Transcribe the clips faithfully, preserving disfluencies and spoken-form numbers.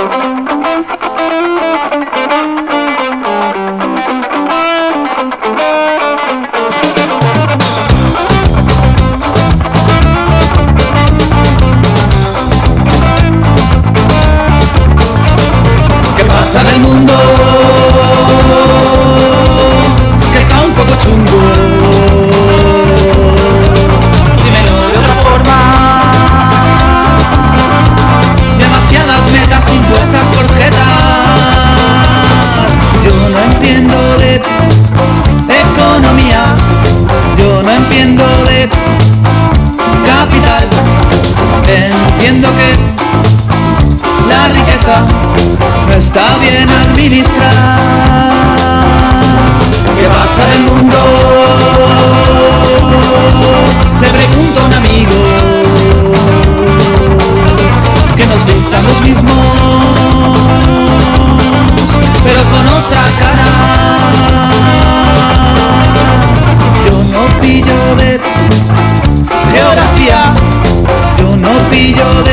¿Qué pasa en el mundo? Que está un poco chungo. Dímelo de otra forma. Demasiadas metas impuestas por jetas. Yo no entiendo de economía. Yo no entiendo de capital. Entiendo que la riqueza no está bien administrada. ¿Qué pasa en el mundo? Le pregunto a un amigo que nos dictan los mismos, pero con otra cara. Yo no pillo de geografía, yo no pillo de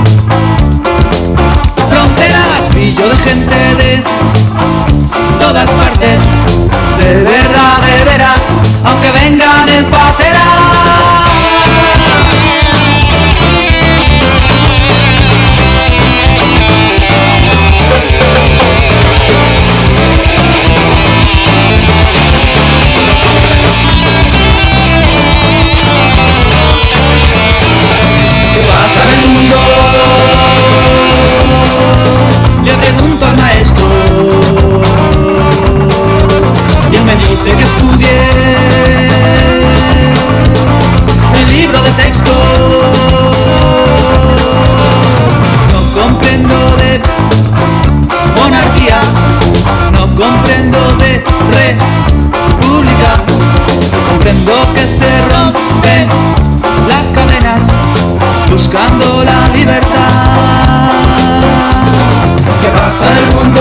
fronteras, pillo de gente de todas partes, de verdad, de veras, aunque vengan en patera. ¿Qué pasa en el mundo? Le pregunto al maestro y él me dice que estudie el libro de texto. No comprendo de monarquía, no comprendo de república. Comprendo que se rompen las cadenas buscando la libertad. ¿Qué pasa en el mundo?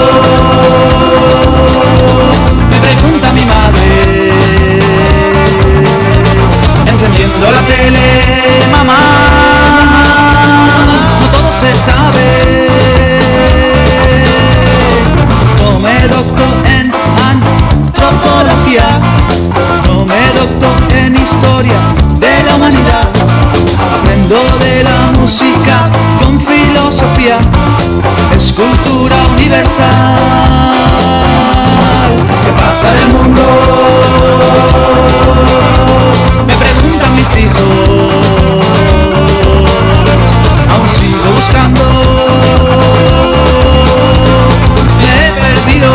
Me pregunta mi madre, encendiendo la tele. Mamá, no todo se sabe. No me docto en antropología, no me docto en historia de la humanidad. Aprendo de la música con filosofía, es cultura universal. ¿Qué pasa en el mundo? Me preguntan mis hijos, aún sigo buscando, me he perdido.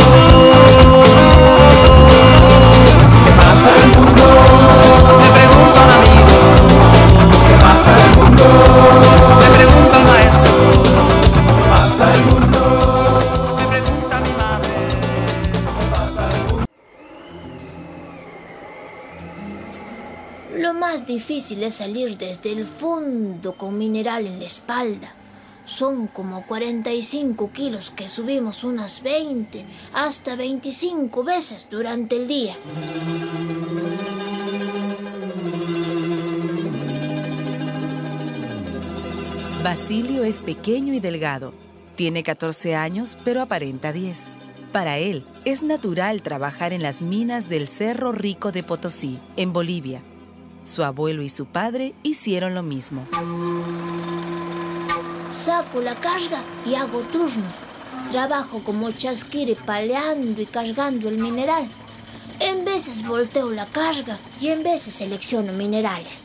¿Qué pasa en el mundo? Me pregunta un amigo. ¿Qué pasa en el mundo? Me pregunta el maestro. ¿Qué pasa en el mundo? Me pregunta mi madre. ¿Qué pasa en el mundo? Lo más difícil es salir desde el fondo con mineral en la espalda. Son como cuarenta y cinco kilos que subimos unas veinte hasta veinticinco veces durante el día. Basilio es pequeño y delgado. Tiene catorce años, pero aparenta diez. Para él, es natural trabajar en las minas del Cerro Rico de Potosí, en Bolivia. Su abuelo y su padre hicieron lo mismo. Saco la carga y hago turnos. Trabajo como chasquire paleando y cargando el mineral. En veces volteo la carga y en veces selecciono minerales.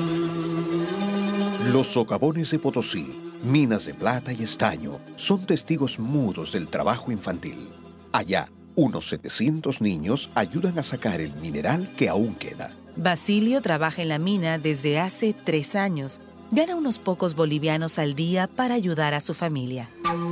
Los socavones de Potosí, minas de plata y estaño, son testigos mudos del trabajo infantil. Allá, unos setecientos niños ayudan a sacar el mineral que aún queda. Basilio trabaja en la mina desde hace tres años. Gana unos pocos bolivianos al día para ayudar a su familia.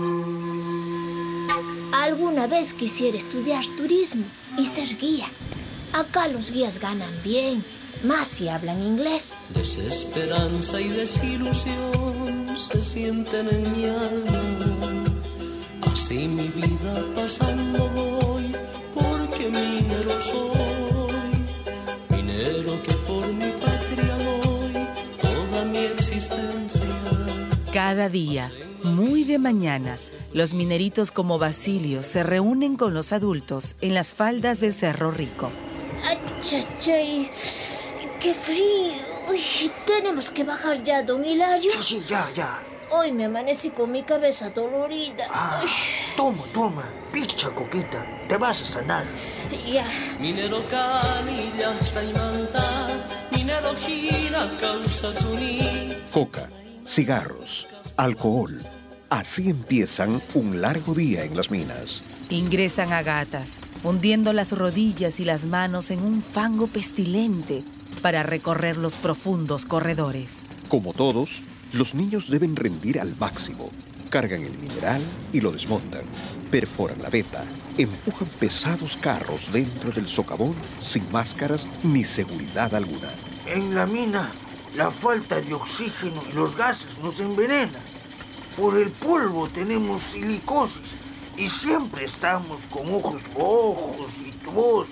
Alguna vez quisiera estudiar turismo y ser guía. Acá los guías ganan bien, más si hablan inglés. Desesperanza y desilusión se sienten en mi alma. Así mi vida pasando voy, porque minero soy. Minero que por mi patria doy toda mi existencia. Cada día, muy de mañana, Los mineritos como Basilio se reúnen con los adultos en las faldas del Cerro Rico. ¡Achachay! ¡Qué frío! Uy, tenemos que bajar ya, don Hilario. Sí, sí, ya, ya. Hoy me amanecí con mi cabeza dolorida. Ah, toma, toma, picha, Coquita, te vas a sanar. Ya. Minero canilla hasta imantar, minero gira causa tuní. Coca, cigarros, alcohol. Así empiezan un largo día en las minas. Ingresan a gatas, hundiendo las rodillas y las manos en un fango pestilente para recorrer los profundos corredores. Como todos, los niños deben rendir al máximo. Cargan el mineral y lo desmontan. Perforan la veta, empujan pesados carros dentro del socavón sin máscaras ni seguridad alguna. En la mina, la falta de oxígeno y los gases nos envenenan. Por el polvo tenemos silicosis y siempre estamos con ojos rojos y tos.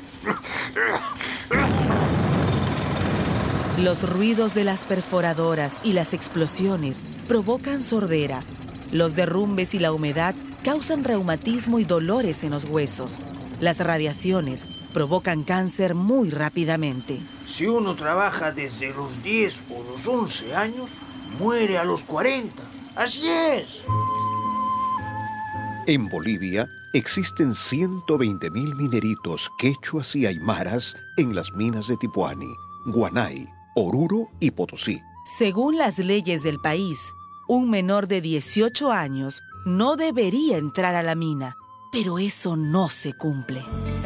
Los ruidos de las perforadoras y las explosiones provocan sordera. Los derrumbes y la humedad causan reumatismo y dolores en los huesos. Las radiaciones provocan cáncer muy rápidamente. Si uno trabaja desde los diez o los once años, muere a los cuarenta. ¡Así es! En Bolivia existen ciento veinte mil mineritos quechuas y aymaras en las minas de Tipuani, Guanay, Oruro y Potosí. Según las leyes del país, un menor de dieciocho años no debería entrar a la mina, pero eso no se cumple.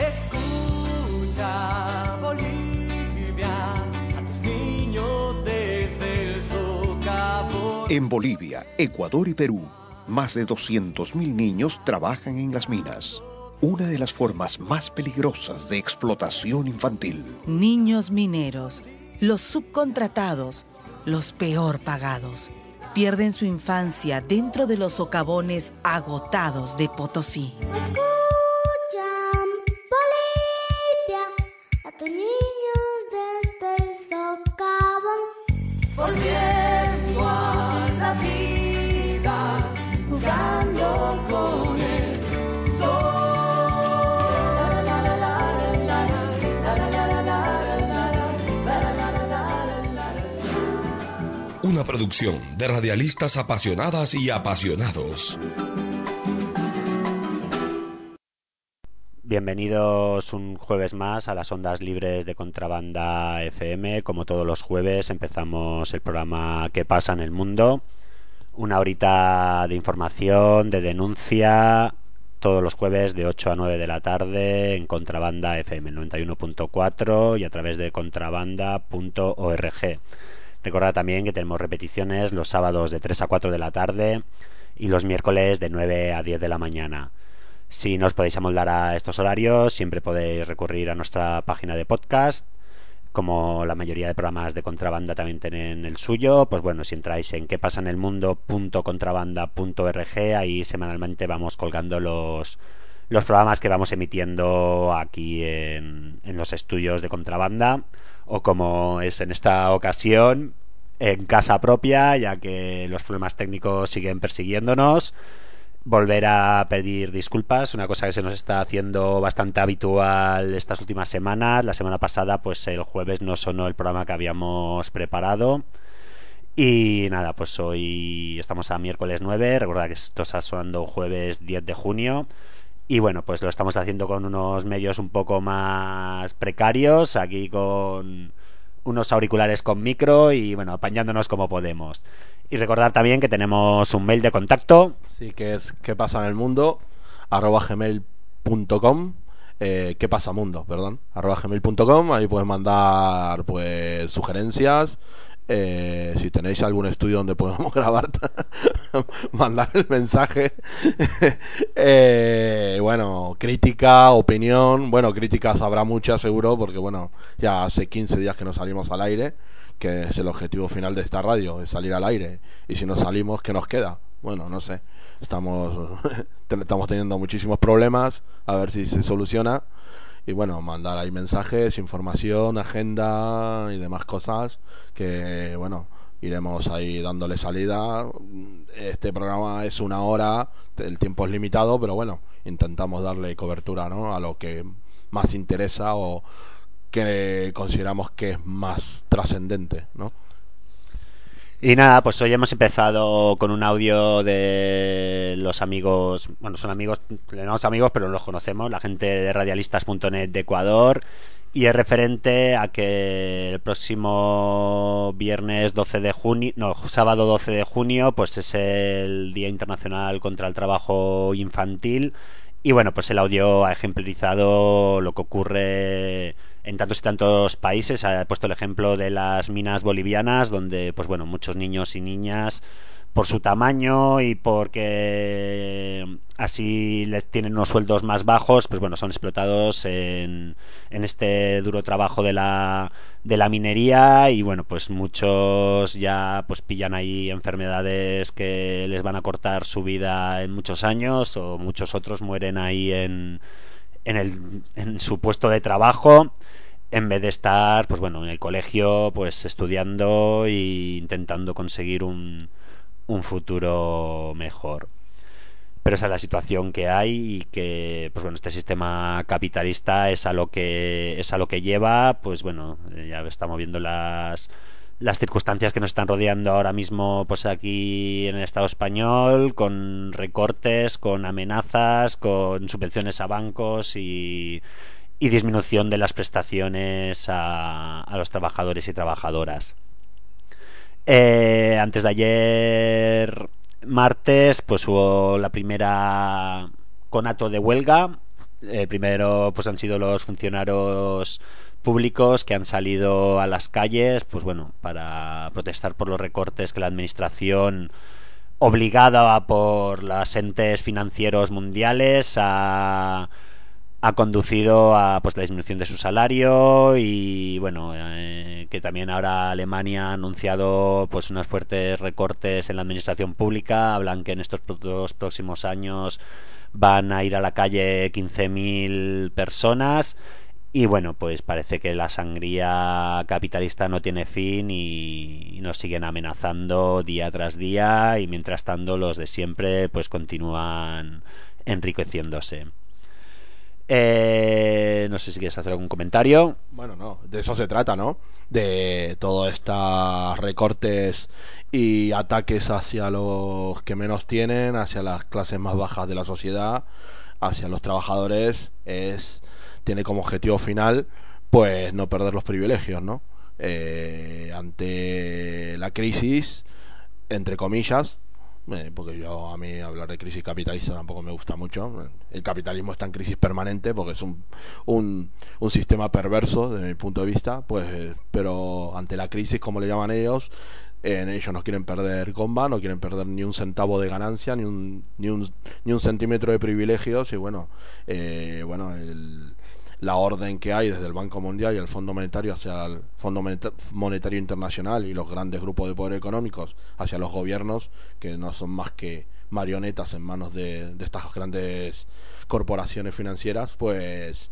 Escucha, Bolivia, a tus niños desde el socavón. En Bolivia, Ecuador y Perú, más de doscientos mil niños trabajan en las minas. Una de las formas más peligrosas de explotación infantil. Niños mineros, los subcontratados, los peor pagados, pierden su infancia dentro de los socavones agotados de Potosí. Escuchan, Bolivia, a tus niños desde el socavón. Volviendo a la vida, jugando con el sol. Una producción de radialistas apasionadas y apasionados. Bienvenidos un jueves más a las ondas libres de Contrabanda F M. Como todos los jueves empezamos el programa ¿Qué pasa en el mundo? Una horita de información, de denuncia, todos los jueves de ocho a nueve de la tarde en Contrabanda F M noventa y uno punto cuatro y a través de contrabanda punto org. Recordad también que tenemos repeticiones los sábados de tres a cuatro de la tarde y los miércoles de nueve a diez de la mañana. Si no os podéis amoldar a estos horarios, siempre podéis recurrir a nuestra página de podcast. Como la mayoría de programas de Contrabanda también tienen el suyo, pues bueno, si entráis en quepasanelmundo punto contrabanda punto org, ahí semanalmente vamos colgando los, los programas que vamos emitiendo aquí en, en los estudios de Contrabanda, o como es en esta ocasión, en casa propia, ya que los problemas técnicos siguen persiguiéndonos. Volver a pedir disculpas, una cosa que se nos está haciendo bastante habitual estas últimas semanas. La semana pasada, pues el jueves no sonó el programa que habíamos preparado. Y nada, pues hoy estamos a miércoles nueve. Recordad que esto está sonando jueves diez de junio. Y bueno, pues lo estamos haciendo con unos medios un poco más precarios, aquí con unos auriculares con micro y bueno, apañándonos como podemos. Y recordar también que tenemos un mail de contacto. Sí, que es qué pasa en el mundo arroba gmail punto com. eh, qué pasa mundo, perdón, arroba gmail punto com. Ahí puedes mandar pues sugerencias. Eh, si tenéis algún estudio donde podamos grabar, mandar el mensaje. eh, bueno, crítica, opinión. Bueno, críticas habrá muchas seguro, porque bueno, ya hace quince días que no salimos al aire, que es el objetivo final de esta radio, es salir al aire. Y si no salimos, ¿qué nos queda? Bueno, no sé. Estamos estamos teniendo muchísimos problemas, a ver si se soluciona. Y bueno, mandar ahí mensajes, información, agenda y demás cosas que, bueno, iremos ahí dándole salida. Este programa es una hora, el tiempo es limitado, pero bueno, intentamos darle cobertura, ¿no?, a lo que más interesa o que consideramos que es más trascendente, ¿no? Y nada, pues hoy hemos empezado con un audio de los amigos, bueno, son amigos, le llamamos amigos, pero no los conocemos, la gente de radialistas punto net de Ecuador, y es referente a que el próximo viernes doce de junio, no, sábado doce de junio, pues es el Día Internacional contra el Trabajo Infantil, y bueno, pues el audio ha ejemplarizado lo que ocurre en tantos y tantos países. Ha puesto el ejemplo de las minas bolivianas, donde pues bueno, muchos niños y niñas, por su tamaño y porque así les tienen unos sueldos más bajos, pues bueno, son explotados en, en este duro trabajo de la de la minería, y bueno, pues muchos ya pues pillan ahí enfermedades que les van a cortar su vida en muchos años, o muchos otros mueren ahí en en el en su puesto de trabajo, en vez de estar pues bueno, en el colegio, pues estudiando e intentando conseguir un un futuro mejor. Pero esa es la situación que hay, y que pues bueno, este sistema capitalista es a lo que es a lo que lleva. Pues bueno, ya estamos viendo las las circunstancias que nos están rodeando ahora mismo, pues aquí en el Estado español, con recortes, con amenazas, con subvenciones a bancos y y disminución de las prestaciones a, a los trabajadores y trabajadoras. Eh, antes de ayer, martes, pues hubo la primera conato de huelga. Eh, primero pues han sido los funcionarios públicos que han salido a las calles, pues bueno, para protestar por los recortes que la administración, obligada por los entes financieros mundiales, ha ha conducido a pues la disminución de su salario. Y bueno, eh, que también ahora Alemania ha anunciado pues unos fuertes recortes en la administración pública. Hablan que en estos dos próximos años van a ir a la calle quince mil personas. Y bueno, pues parece que la sangría capitalista no tiene fin, y, y nos siguen amenazando día tras día, y mientras tanto los de siempre pues continúan enriqueciéndose. Eh, no sé si quieres hacer algún comentario. Bueno, no, de eso se trata, ¿no? De todos estos recortes y ataques hacia los que menos tienen, hacia las clases más bajas de la sociedad, hacia los trabajadores, es tiene como objetivo final pues no perder los privilegios, ¿no? Eh, ante la crisis, entre comillas, Eh, porque yo, a mí hablar de crisis capitalista tampoco me gusta mucho. El capitalismo está en crisis permanente porque es un, un, un sistema perverso desde mi punto de vista, pues eh, pero ante la crisis, como le llaman ellos, eh, ellos no quieren perder gomba, no quieren perder ni un centavo de ganancia, ni un ni un, ni un centímetro de privilegios. Y bueno, eh, bueno el la orden que hay desde el Banco Mundial y el Fondo Monetario hacia el Fondo Monetario Internacional y los grandes grupos de poder económicos hacia los gobiernos, que no son más que marionetas en manos de, de estas grandes corporaciones financieras, pues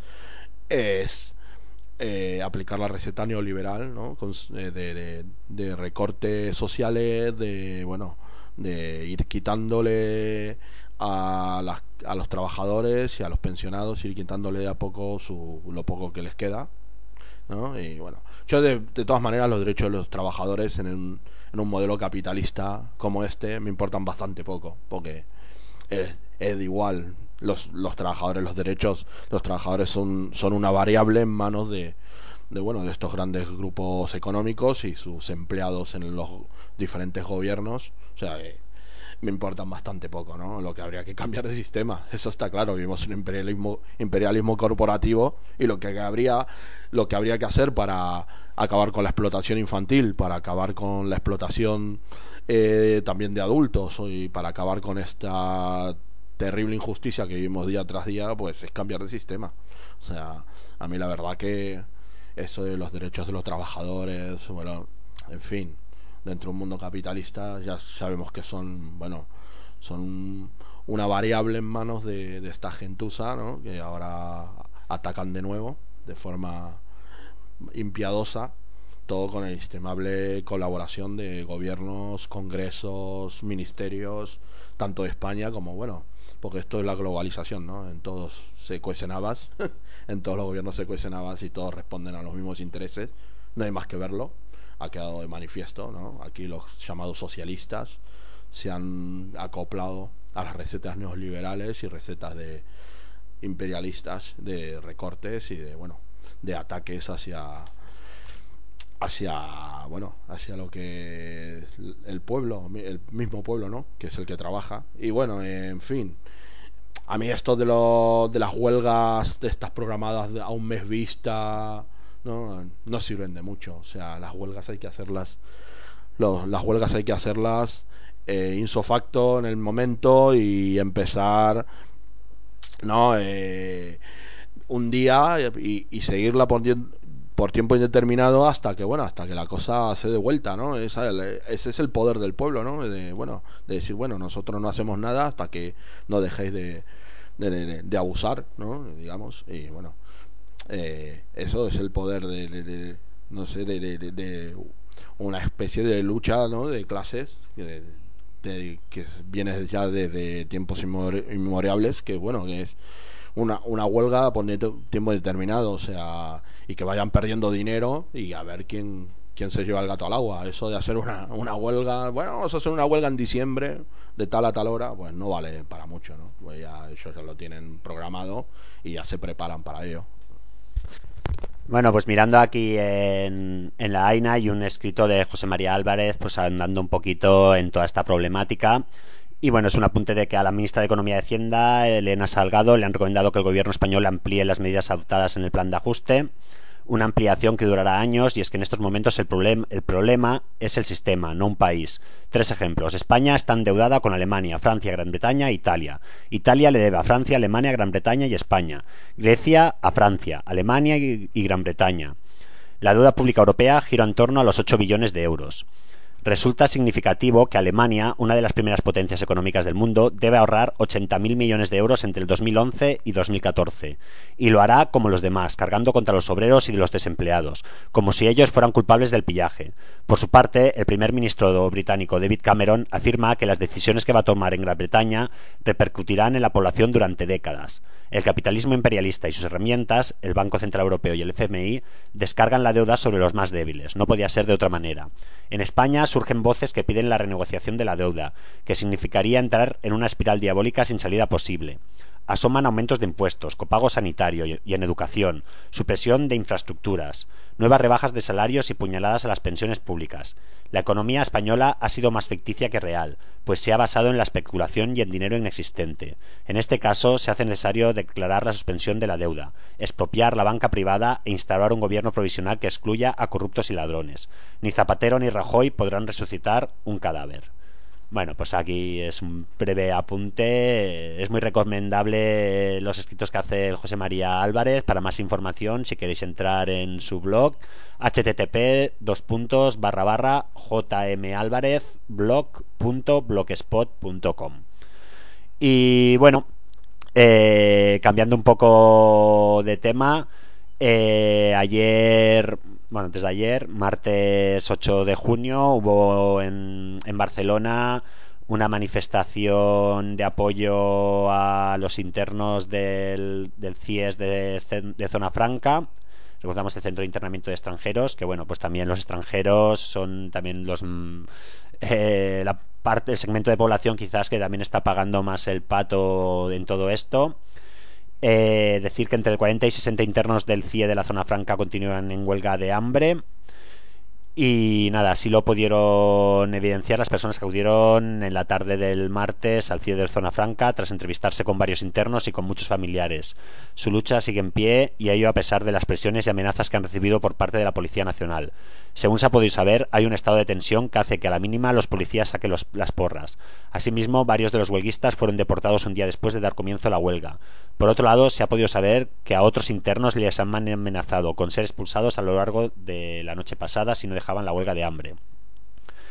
es eh, aplicar la receta neoliberal, ¿no? Con, eh, de, de, de recortes sociales, de bueno, de ir quitándole a, las, a los trabajadores y a los pensionados, ir quitándole de a poco su, lo poco que les queda, ¿no? Y bueno, yo de, de todas maneras los derechos de los trabajadores en un, en un modelo capitalista como este me importan bastante poco, porque es, es igual los, los trabajadores, los derechos, los trabajadores son, son una variable en manos de, de bueno, de estos grandes grupos económicos y sus empleados en los diferentes gobiernos. O sea, eh, me importan bastante poco, ¿no? Lo que habría que cambiar de sistema, eso está claro. Vivimos un imperialismo imperialismo corporativo, y lo que habría lo que habría que hacer para acabar con la explotación infantil, para acabar con la explotación eh, también de adultos, y para acabar con esta terrible injusticia que vivimos día tras día, pues es cambiar de sistema. O sea, a mí la verdad que eso de los derechos de los trabajadores, bueno, en fin, dentro de un mundo capitalista ya sabemos que son, bueno, son una variable en manos de, de esta gentuza, ¿no? Que ahora atacan de nuevo de forma impiadosa todo con la inestimable colaboración de gobiernos, congresos, ministerios, tanto de España como, bueno, porque esto es la globalización, ¿no? En todos se cuecen habas, en todos los gobiernos se cuecen habas y todos responden a los mismos intereses, no hay más que verlo, ha quedado de manifiesto, ¿no? Aquí los llamados socialistas se han acoplado a las recetas neoliberales y recetas de imperialistas, de recortes y de, bueno, de ataques hacia hacia bueno hacia lo que el pueblo, el mismo pueblo, ¿no? Que es el que trabaja. Y bueno, en fin, a mí esto de lo, de las huelgas de estas programadas a un mes vista, no no sirven de mucho. O sea, las huelgas hay que hacerlas los, las huelgas hay que hacerlas eh, ipso facto, en el momento, y empezar, no eh, un día y, y seguirla por por tiempo indeterminado hasta que, bueno, hasta que la cosa se dé vuelta, ¿no? Esa, ese es el poder del pueblo, ¿no? De, bueno, de decir, bueno, nosotros no hacemos nada hasta que no dejéis de, de, de, de abusar, ¿no? Digamos, y bueno, eh, eso es el poder de, de, de no sé, de, de, de, de una especie de lucha, ¿no? De clases, de, de, que viene ya desde tiempos inmemoriales, que bueno, que es una, una huelga por tiempo determinado, o sea, y que vayan perdiendo dinero y a ver quién quién se lleva el gato al agua. Eso de hacer una, una huelga, bueno, vamos a hacer una huelga en diciembre de tal a tal hora, pues no vale para mucho, ¿no? Pues ya ellos ya lo tienen programado y ya se preparan para ello. Bueno, pues mirando aquí en, en la AINA hay un escrito de José María Álvarez, pues andando un poquito en toda esta problemática. Y bueno, es un apunte de que a la ministra de Economía y Hacienda, Elena Salgado, le han recomendado que el gobierno español amplíe las medidas adoptadas en el plan de ajuste, una ampliación que durará años, y es que en estos momentos el, problem, el problema es el sistema, no un país. Tres ejemplos. España está endeudada con Alemania, Francia, Gran Bretaña e Italia. Italia le debe a Francia, Alemania, Gran Bretaña y España. Grecia a Francia, Alemania y, y Gran Bretaña. La deuda pública europea gira en torno a los ocho billones de euros. Resulta significativo que Alemania, una de las primeras potencias económicas del mundo, debe ahorrar ochenta mil millones de euros entre el dos mil once y dos mil catorce. Y lo hará como los demás, cargando contra los obreros y los desempleados, como si ellos fueran culpables del pillaje. Por su parte, el primer ministro británico David Cameron afirma que las decisiones que va a tomar en Gran Bretaña repercutirán en la población durante décadas. El capitalismo imperialista y sus herramientas, el Banco Central Europeo y el F M I, descargan la deuda sobre los más débiles. No podía ser de otra manera. En España surgen voces que piden la renegociación de la deuda, que significaría entrar en una espiral diabólica sin salida posible. Asoman aumentos de impuestos, copago sanitario y en educación, supresión de infraestructuras, nuevas rebajas de salarios y puñaladas a las pensiones públicas. La economía española ha sido más ficticia que real, pues se ha basado en la especulación y en dinero inexistente. En este caso, se hace necesario declarar la suspensión de la deuda, expropiar la banca privada e instaurar un gobierno provisional que excluya a corruptos y ladrones. Ni Zapatero ni Rajoy podrán resucitar un cadáver. Bueno, pues aquí es un breve apunte. Es muy recomendable los escritos que hace el José María Álvarez. Para más información, si queréis entrar en su blog, http dos puntos barra barra jmalvarezblog.blogspot.com. Y bueno, eh, cambiando un poco de tema, eh, ayer... Bueno, desde ayer, martes ocho de junio, hubo en, en Barcelona una manifestación de apoyo a los internos del, del C I E S de, de Zona Franca. Recordamos el Centro de Internamiento de Extranjeros, que bueno, pues también los extranjeros son también los eh, la parte, el segmento de población quizás que también está pagando más el pato en todo esto. Eh, decir que entre cuarenta y sesenta internos del C I E de la Zona Franca continúan en huelga de hambre. Y nada, así lo pudieron evidenciar las personas que acudieron en la tarde del martes al C I E de Zona Franca tras entrevistarse con varios internos y con muchos familiares. Su lucha sigue en pie, y ello a pesar de las presiones y amenazas que han recibido por parte de la Policía Nacional. Según se ha podido saber, hay un estado de tensión que hace que a la mínima los policías saquen los, las porras. Asimismo, varios de los huelguistas fueron deportados un día después de dar comienzo a la huelga. Por otro lado, se ha podido saber que a otros internos les han amenazado con ser expulsados a lo largo de la noche pasada si no dejaban la huelga de hambre.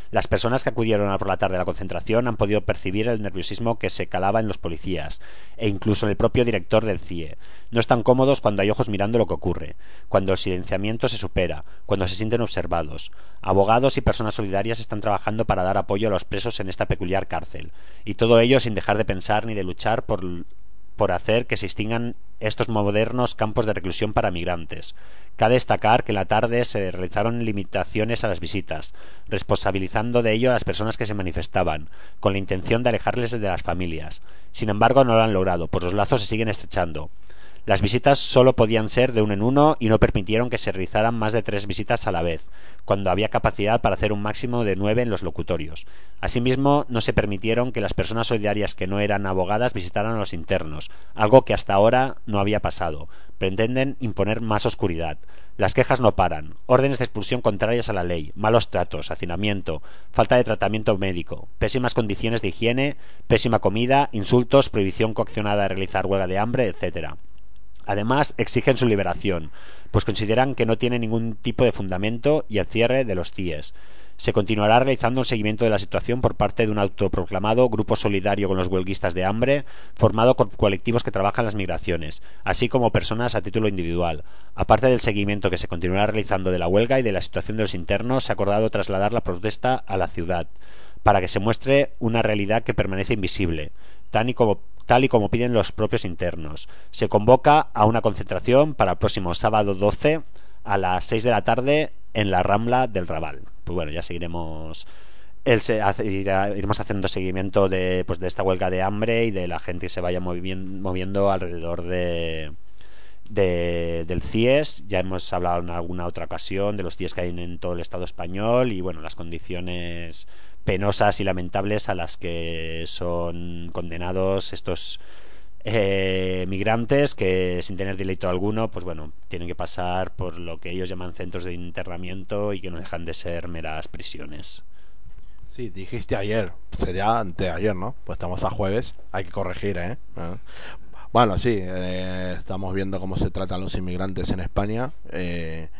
Las personas que acudieron por la tarde a la concentración han podido percibir el nerviosismo que se calaba en los policías e incluso en el propio director del C I E. No están cómodos cuando hay ojos mirando lo que ocurre, cuando el silenciamiento se supera, cuando se sienten observados. Abogados y personas solidarias están trabajando para dar apoyo a los presos en esta peculiar cárcel, y todo ello sin dejar de pensar ni de luchar por por hacer que se extingan estos modernos campos de reclusión para migrantes. Cabe destacar que en la tarde se realizaron limitaciones a las visitas, responsabilizando de ello a las personas que se manifestaban, con la intención de alejarles de las familias. Sin embargo, no lo han logrado, pues los lazos se siguen estrechando. Las visitas solo podían ser de uno en uno y no permitieron que se realizaran más de tres visitas a la vez, cuando había capacidad para hacer un máximo de nueve en los locutorios. Asimismo, no se permitieron que las personas solidarias que no eran abogadas visitaran a los internos, algo que hasta ahora no había pasado. Pretenden imponer más oscuridad. Las quejas no paran, órdenes de expulsión contrarias a la ley, malos tratos, hacinamiento, falta de tratamiento médico, pésimas condiciones de higiene, pésima comida, insultos, prohibición coaccionada de realizar huelga de hambre, etcétera. Además, exigen su liberación, pues consideran que no tiene ningún tipo de fundamento y el cierre de los C I Es. Se continuará realizando un seguimiento de la situación por parte de un autoproclamado grupo solidario con los huelguistas de hambre, formado por colectivos que trabajan las migraciones, así como personas a título individual. Aparte del seguimiento que se continuará realizando de la huelga y de la situación de los internos, se ha acordado trasladar la protesta a la ciudad, para que se muestre una realidad que permanece invisible, tal y como tal y como piden los propios internos. Se convoca a una concentración para el próximo sábado doce a las seis de la tarde en la Rambla del Raval. Pues bueno, ya seguiremos el, se, irá, iremos haciendo seguimiento de, pues de esta huelga de hambre y de la gente que se vaya moviendo, moviendo alrededor de, de del C I E S. Ya hemos hablado en alguna otra ocasión de los C I E S que hay en todo el Estado español y bueno, las condiciones penosas y lamentables a las que son condenados estos eh, migrantes que sin tener delito alguno, pues bueno, tienen que pasar por lo que ellos llaman centros de internamiento y que no dejan de ser meras prisiones. Sí, dijiste ayer, sería anteayer, ¿no? Pues estamos a jueves, hay que corregir, ¿eh? ¿Eh? Bueno, sí, eh, estamos viendo cómo se tratan los inmigrantes en España. Eh,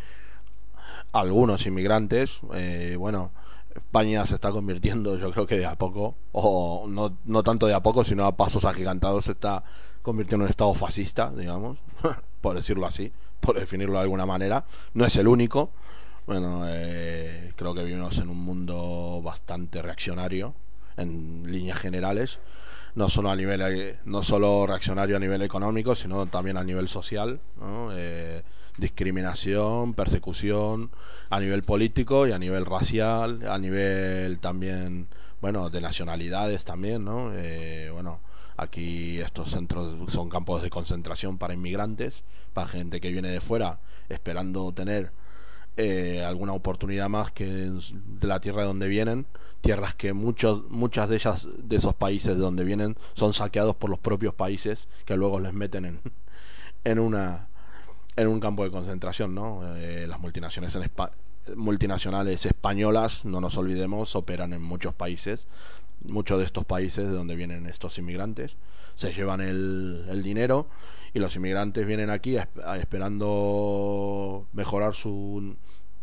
algunos inmigrantes, eh, bueno, España se está convirtiendo, yo creo que de a poco, o no, no tanto de a poco, sino a pasos agigantados, se está convirtiendo en un estado fascista, digamos, por decirlo así, por definirlo de alguna manera. No es el único. Bueno, eh, creo que vivimos en un mundo bastante reaccionario, en líneas generales, no solo a nivel, no solo reaccionario a nivel económico, sino también a nivel social, ¿no? Eh, discriminación, persecución a nivel político y a nivel racial, a nivel también, bueno, de nacionalidades también, ¿no? Eh, bueno, aquí estos centros son campos de concentración para inmigrantes, para gente que viene de fuera esperando tener eh, alguna oportunidad más que de la tierra de donde vienen, tierras que muchos, muchas de ellas, de esos países de donde vienen, son saqueados por los propios países que luego les meten en, en una en un campo de concentración, ¿no? Eh, las multinacionales en Espa- multinacionales españolas, no nos olvidemos, operan en muchos países, muchos de estos países de donde vienen estos inmigrantes, se llevan el, el dinero y los inmigrantes vienen aquí a, a esperando mejorar su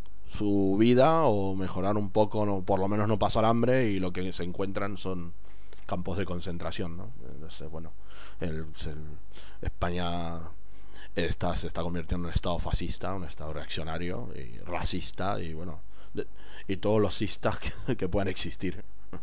su vida o mejorar un poco, no, por lo menos no pasar hambre, y lo que se encuentran son campos de concentración, ¿no? Entonces, bueno, el, el, España Está, se está convirtiendo en un estado fascista, un estado reaccionario y racista y bueno, de, y todos los cistas que, que puedan existir.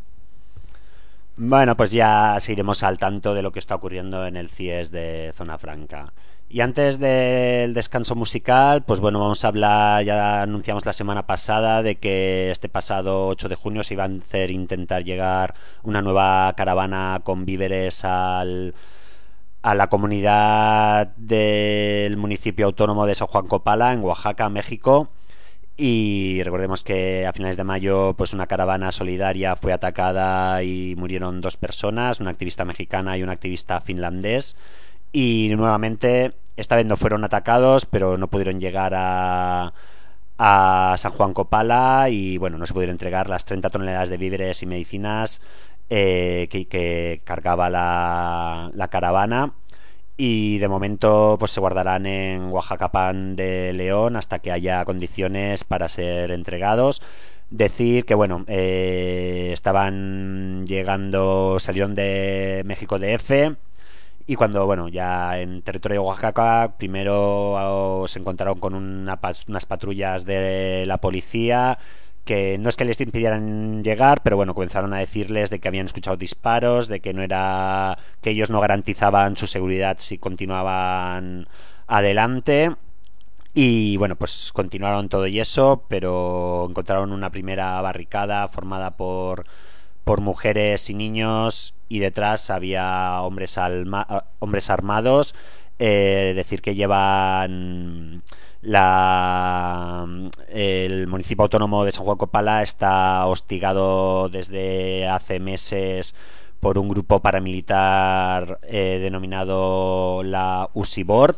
Bueno, pues ya seguiremos al tanto de lo que está ocurriendo en el C I E S de Zona Franca. Y antes del descanso musical, pues bueno, vamos a hablar, ya anunciamos la semana pasada de que este pasado ocho de junio se iba a hacer intentar llegar una nueva caravana con víveres al a la comunidad del municipio autónomo de San Juan Copala, en Oaxaca, México. Y recordemos que a finales de mayo pues una caravana solidaria fue atacada y murieron dos personas, una activista mexicana y un activista finlandés. Y nuevamente, esta vez no fueron atacados, pero no pudieron llegar a, a San Juan Copala y bueno, no se pudieron entregar las treinta toneladas de víveres y medicinas Eh, que, que cargaba la, la caravana, y de momento pues se guardarán en Oaxaca Pan de León hasta que haya condiciones para ser entregados. decir que, bueno, eh, estaban llegando, salieron de México D F y cuando, bueno, ya en territorio de Oaxaca, primero se encontraron con una, unas patrullas de la policía que no es que les impidieran llegar, pero bueno, comenzaron a decirles de que habían escuchado disparos, de que no era, que ellos no garantizaban su seguridad si continuaban adelante. Y bueno, pues continuaron todo y eso, pero encontraron una primera barricada formada por, por mujeres y niños, y detrás había hombres, alma, hombres armados. Eh, decir que llevan la el municipio autónomo de San Juan Copala está hostigado desde hace meses por un grupo paramilitar eh, denominado la USIBORT.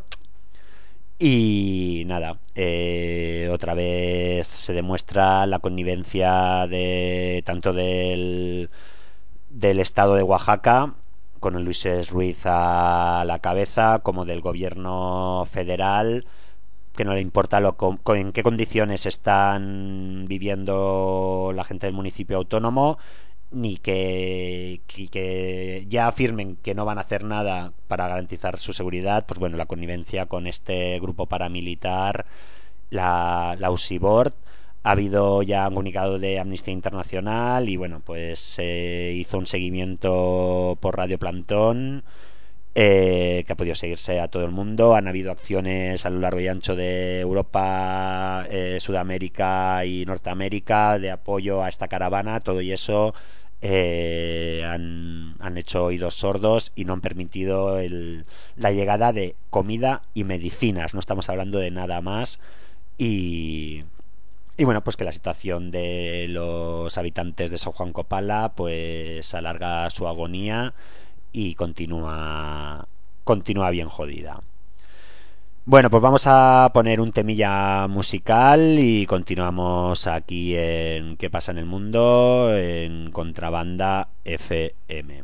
Y nada, eh, otra vez se demuestra la connivencia de tanto del, del estado de Oaxaca, con el Luis Ruiz a la cabeza, como del gobierno federal, que no le importa lo, con, en qué condiciones están viviendo la gente del municipio autónomo, ni que, que, que ya afirmen que no van a hacer nada para garantizar su seguridad. Pues bueno, la connivencia con este grupo paramilitar, la, la USIBORT. Ha habido ya un comunicado de Amnistía Internacional y bueno, pues se eh, hizo un seguimiento por Radio Plantón, eh, que ha podido seguirse a todo el mundo. Han habido acciones a lo largo y ancho de Europa, eh, Sudamérica y Norteamérica de apoyo a esta caravana. Todo y eso eh, han, han hecho oídos sordos y no han permitido el, la llegada de comida y medicinas. No estamos hablando de nada más. Y... Y bueno, pues que la situación de los habitantes de San Juan Copala pues alarga su agonía y continúa continúa bien jodida. Bueno, pues vamos a poner un temilla musical y continuamos aquí en ¿Qué pasa en el mundo? En Contrabanda F M.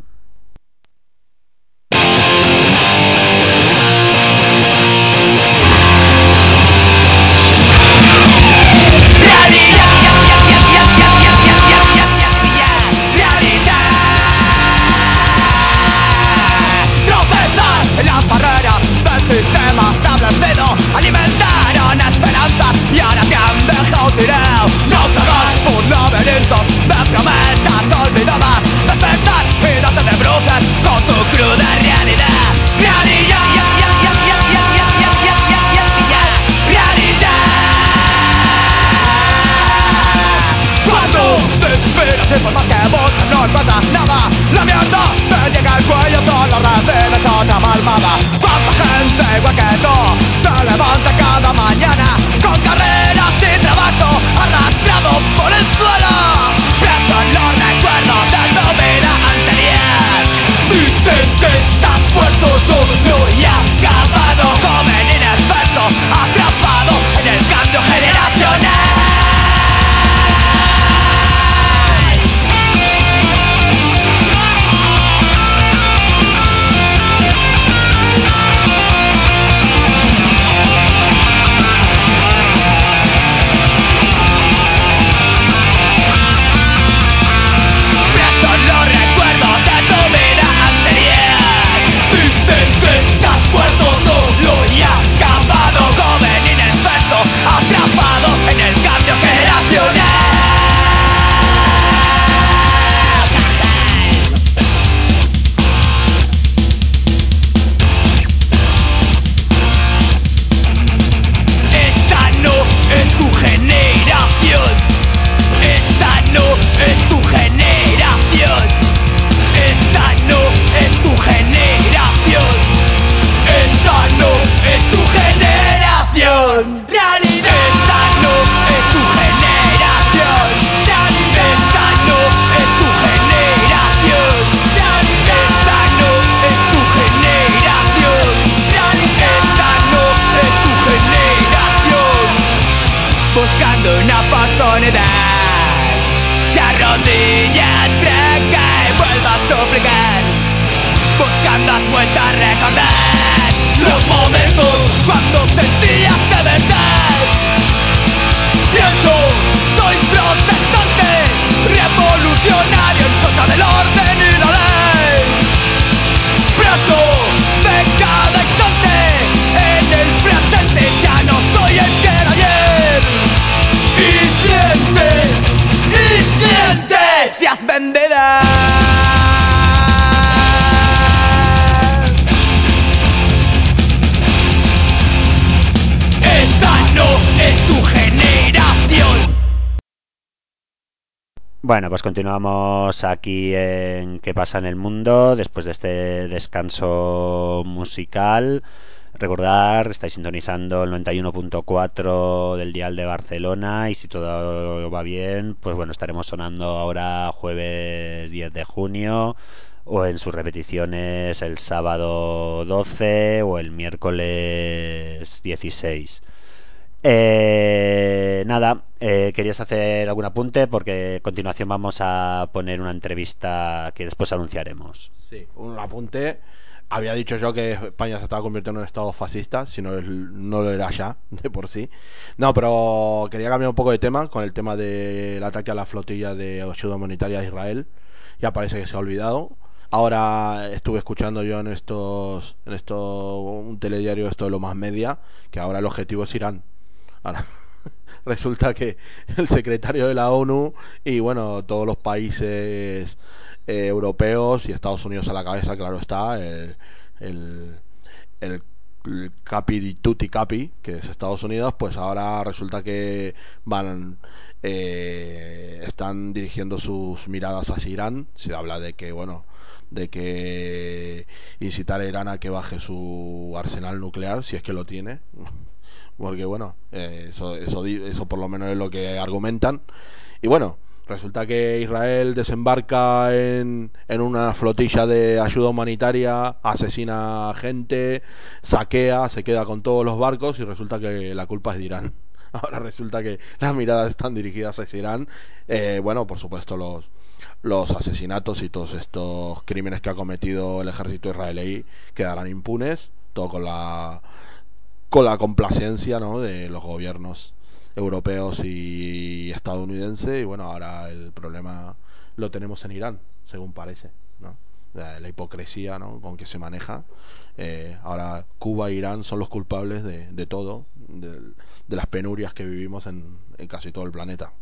Las barreras del sistema establecido alimentaron esperanzas y ahora te han dejado tirado. Naufragar por laberintos de promesas olvidadas, despertar y no te debruces con tu cruda realidad. Realidad, realidad. Cuando te desesperas y por más que buscas no encuentras nada, la mierda te llega al cuello, todo lo recibes otra malvada. Cuánta gente igual que tú se levanta cada mañana con carreras sin trabajo, arrastrado por el suelo, preso en los recuerdos de tu vida anterior. Dicen que estás muerto solo y acabado, joven inexperto, atrapado en el cambio generacional. Atrapado en el cambio generacional. Esta no es tu generación. Esta no es tu generación. Esta no es tu generación. Esta no es tu generación. Buscando una oportunidad, se arrodilla, entrega y vuelve a suplicar. Buscando has vuelto a recordar los momentos cuando sentías de verdad. Pienso, soy protestante. revolucionario en contra del orden y la ley. Brazo de cada instante, en el presente ya no soy el que era ayer. Y sientes, y sientes días vendidas. Esta no es tu generación. Bueno, pues continuamos aquí en ¿Qué pasa en el mundo? Después de este descanso musical. Recordar, estáis sintonizando el noventa y uno punto cuatro del dial de Barcelona, y si todo va bien, pues bueno, estaremos sonando ahora jueves diez de junio, o en sus repeticiones el sábado doce o el miércoles dieciséis. Eh, nada, eh, ¿querías hacer algún apunte? Porque a continuación vamos a poner una entrevista que después anunciaremos. Sí, un apunte. Había dicho yo que España se estaba convirtiendo en un estado fascista, si no, no lo era ya, de por sí. No, pero quería cambiar un poco de tema con el tema del ataque a la flotilla de ayuda humanitaria de Israel. Ya parece que se ha olvidado. Ahora estuve escuchando yo en estos, en estos, un telediario, esto de lo más media, que ahora el objetivo es Irán. Ahora, resulta que el secretario de la ONU y bueno, todos los países eh, europeos y Estados Unidos a la cabeza, claro está, el, el, el, el capi di tutti capi, que es Estados Unidos, pues ahora resulta que van eh, están dirigiendo sus miradas hacia Irán. Se habla de que, bueno, de que incitar a Irán a que baje su arsenal nuclear, si es que lo tiene. Porque bueno, eh, eso, eso, eso por lo menos es lo que argumentan. Y bueno, resulta que Israel desembarca en, en una flotilla de ayuda humanitaria, asesina a gente, saquea, se queda con todos los barcos, y resulta que la culpa es de Irán. Ahora resulta que las miradas están dirigidas hacia Irán. Eh, bueno, por supuesto los, los asesinatos y todos estos crímenes que ha cometido el ejército israelí quedarán impunes, todo con la... con la complacencia, ¿no?, de los gobiernos europeos y estadounidenses. Y bueno, ahora el problema lo tenemos en Irán, según parece, ¿no? La, la hipocresía, ¿no?, con que se maneja. Eh, ahora Cuba e Irán son los culpables de, de todo, de, de las penurias que vivimos en, en casi todo el planeta.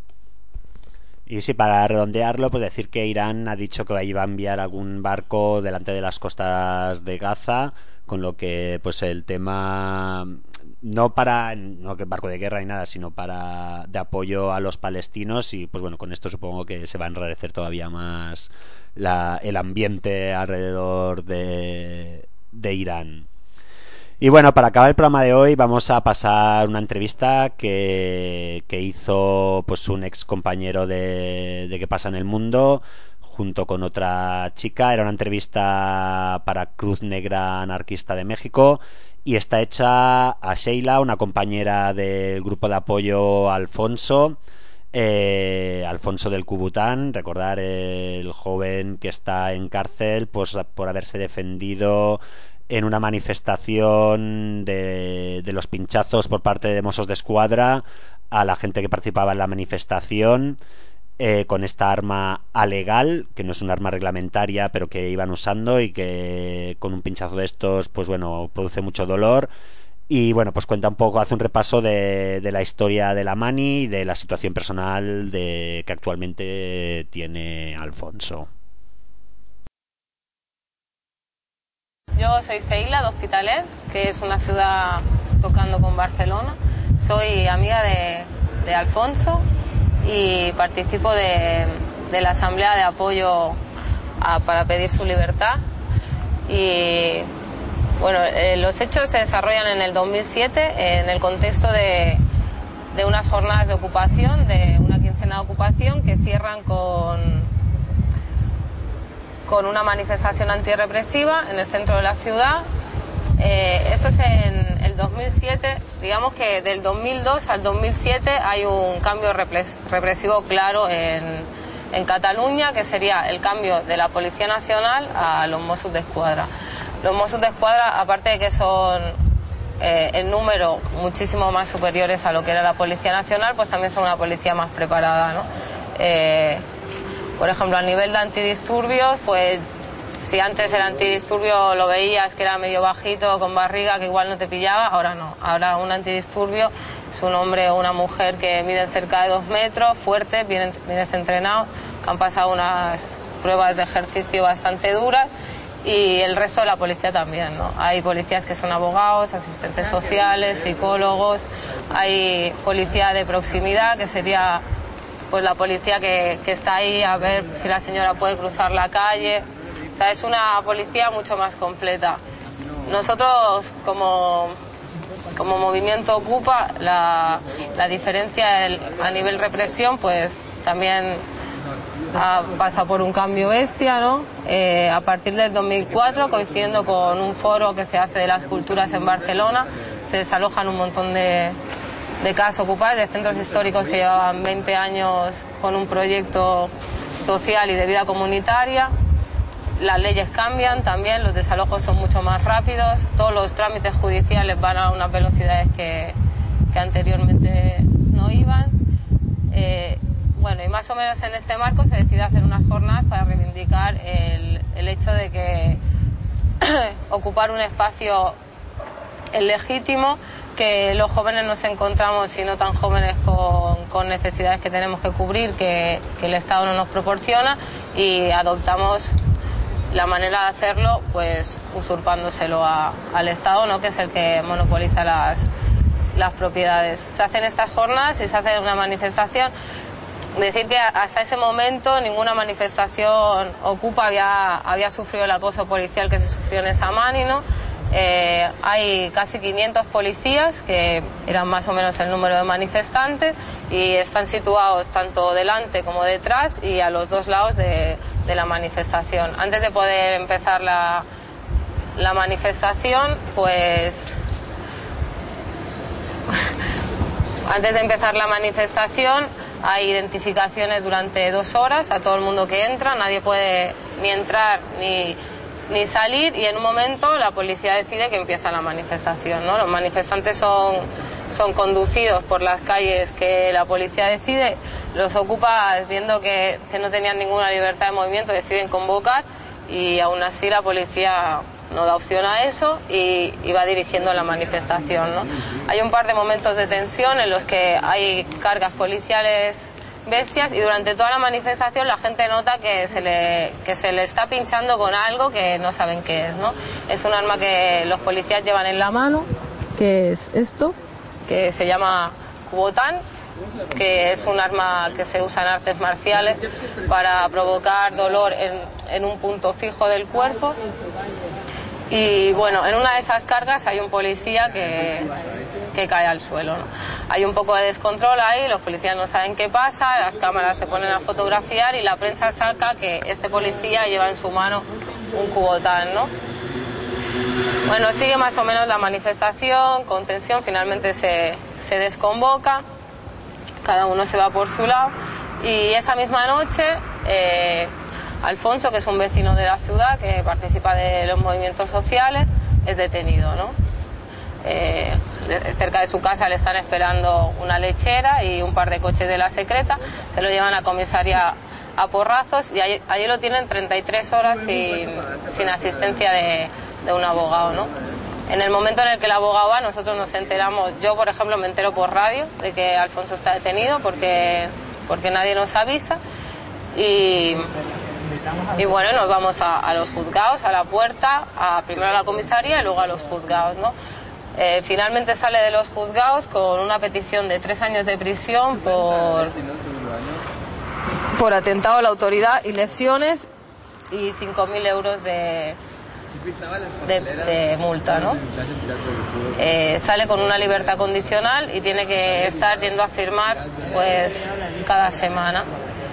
Y sí, para redondearlo, pues decir que Irán ha dicho que iba a enviar algún barco delante de las costas de Gaza, con lo que pues el tema, no para, no que barco de guerra ni nada, sino para de apoyo a los palestinos. Y pues bueno, con esto supongo que se va a enrarecer todavía más la, el ambiente alrededor de, de Irán. Y bueno, para acabar el programa de hoy vamos a pasar una entrevista que, que hizo pues un ex compañero de, de ¿Qué pasa en el mundo?, junto con otra chica. Era una entrevista para Cruz Negra Anarquista de México, y está hecha a Sheila, una compañera del grupo de apoyo Alfonso, eh, Alfonso del Cubután. Recordar el joven que está en cárcel pues por haberse defendido en una manifestación de, de los pinchazos por parte de Mossos de Escuadra a la gente que participaba en la manifestación, eh, con esta arma alegal, que no es un arma reglamentaria, pero que iban usando, y que con un pinchazo de estos pues bueno, produce mucho dolor. Y bueno, pues cuenta un poco, hace un repaso de, de la historia de la mani y de la situación personal de que actualmente tiene Alfonso. Yo soy Sheila de Hospitalet, que es una ciudad tocando con Barcelona. Soy amiga de, de Alfonso y participo de, de la asamblea de apoyo a, para pedir su libertad. Y bueno, eh, los hechos se desarrollan en el dos mil siete en el contexto de, de unas jornadas de ocupación, de una quincena de ocupación que cierran con... con una manifestación antirrepresiva en el centro de la ciudad. Eh, esto es en el dos mil siete, digamos que del dos mil dos al dos mil siete hay un cambio represivo claro en, en Cataluña, que sería el cambio de la Policía Nacional a los Mossos de Escuadra. Los Mossos de Escuadra, aparte de que son eh, en número muchísimo más superiores a lo que era la Policía Nacional, pues también son una policía más preparada, ¿no? Eh, Por ejemplo, a nivel de antidisturbios, pues si antes el antidisturbio lo veías que era medio bajito, con barriga, que igual no te pillaba, ahora no. Ahora un antidisturbio es un hombre o una mujer que miden cerca de dos metros, fuerte, bien, bien entrenado, que han pasado unas pruebas de ejercicio bastante duras, y el resto de la policía también, ¿no? Hay policías que son abogados, asistentes sociales, psicólogos, hay policía de proximidad, que sería pues la policía que, que está ahí a ver si la señora puede cruzar la calle. O sea, es una policía mucho más completa. Nosotros, como, como movimiento Ocupa, la, la diferencia el, a nivel represión, pues también ha, pasa por un cambio bestia, ¿no? Eh, a partir del dos mil cuatro, coincidiendo con un foro que se hace de las culturas en Barcelona, se desalojan un montón de, de casas ocupadas, de centros históricos que llevaban veinte años con un proyecto social y de vida comunitaria. Las leyes cambian también, los desalojos son mucho más rápidos, todos los trámites judiciales van a unas velocidades que, que anteriormente no iban. Eh, bueno, y más o menos en este marco se decide hacer unas jornadas para reivindicar el, el hecho de que ocupar un espacio es legítimo, que los jóvenes nos encontramos, y no tan jóvenes, con, con necesidades que tenemos que cubrir, que, que el Estado no nos proporciona, y adoptamos la manera de hacerlo, pues usurpándoselo a, al Estado, ¿no? Que es el que monopoliza las, las propiedades. Se hacen estas jornadas y se hace una manifestación. Decir que hasta ese momento ninguna manifestación Ocupa había, había sufrido el acoso policial que se sufrió en esa mani, ¿no? Eh, hay casi quinientos policías, que eran más o menos el número de manifestantes, y están situados tanto delante como detrás y a los dos lados de, de la manifestación. Antes de poder empezar la, la manifestación, pues antes de empezar la manifestación hay identificaciones durante dos horas a todo el mundo que entra, nadie puede ni entrar ni ni salir, y en un momento la policía decide que empieza la manifestación, ¿no? Los manifestantes son, son conducidos por las calles que la policía decide. Los Ocupas, viendo que, que no tenían ninguna libertad de movimiento, deciden convocar, y aún así la policía no da opción a eso y, y va dirigiendo la manifestación, ¿no? Hay un par de momentos de tensión en los que hay cargas policiales bestias, y durante toda la manifestación la gente nota que se le que se le está pinchando con algo que no saben qué es, ¿no? Es un arma que los policías llevan en la mano, que es esto, que se llama cubotán, que es un arma que se usa en artes marciales para provocar dolor en, en un punto fijo del cuerpo. Y bueno, en una de esas cargas hay un policía que, que cae al suelo, ¿no? Hay un poco de descontrol ahí, los policías no saben qué pasa, las cámaras se ponen a fotografiar y la prensa saca que este policía lleva en su mano un cubotán, ¿no? Bueno, sigue más o menos la manifestación con tensión, finalmente se, se desconvoca, cada uno se va por su lado, y esa misma noche eh, Alfonso, que es un vecino de la ciudad que participa de los movimientos sociales, es detenido, ¿no? Eh, cerca de su casa le están esperando una lechera y un par de coches de la secreta, se lo llevan a comisaría a porrazos, y allí, allí lo tienen treinta y tres horas sin, sin asistencia de, de un abogado, ¿no? En el momento en el que el abogado va, nosotros nos enteramos, yo por ejemplo me entero por radio de que Alfonso está detenido porque, porque nadie nos avisa, y, y bueno, nos vamos a, a los juzgados, a la puerta, a, primero a la comisaría y luego a los juzgados, ¿no? Eh, finalmente sale de los juzgados con una petición de tres años de prisión por, por atentado a la autoridad y lesiones, y cinco mil euros de, de, de multa, ¿no? Eh, sale con una libertad condicional y tiene que estar yendo a firmar pues cada semana.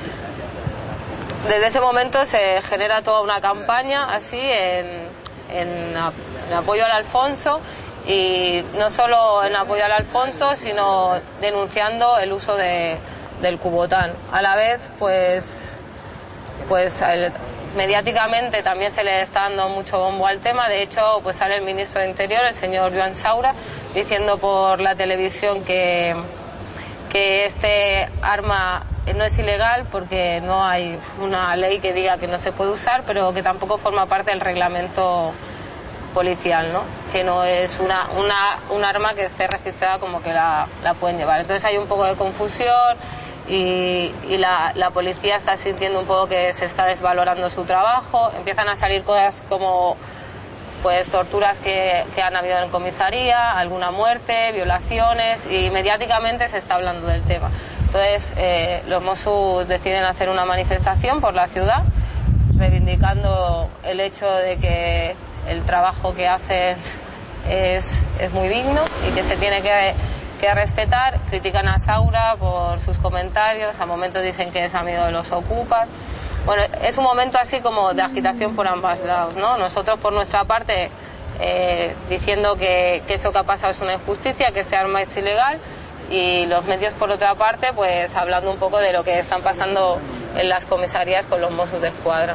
Desde ese momento se genera toda una campaña así en, en, en apoyo al Alfonso, y no solo en apoyo al Alfonso, sino denunciando el uso de, del cubotán. A la vez, pues, pues el, mediáticamente también se le está dando mucho bombo al tema. De hecho, pues sale el ministro de Interior, el señor Joan Saura, diciendo por la televisión que, que este arma no es ilegal porque no hay una ley que diga que no se puede usar, pero que tampoco forma parte del reglamento policial, ¿no? Que no es una, una, un arma que esté registrada como que la, la pueden llevar. Entonces hay un poco de confusión y, y la, la policía está sintiendo un poco que se está desvalorando su trabajo. Empiezan a salir cosas como pues torturas que, que han habido en comisaría, alguna muerte, violaciones, y mediáticamente se está hablando del tema. Entonces eh, los Mossos deciden hacer una manifestación por la ciudad reivindicando el hecho de que el trabajo que hacen es, es muy digno y que se tiene que, que respetar. Critican a Saura por sus comentarios, a momentos dicen que es amigo de los ocupas. Bueno, es un momento así como de agitación por ambos lados, ¿no? Nosotros por nuestra parte eh, diciendo que, que eso que ha pasado es una injusticia, que ese arma es ilegal, y los medios por otra parte pues hablando un poco de lo que están pasando en las comisarías con los Mossos de Escuadra.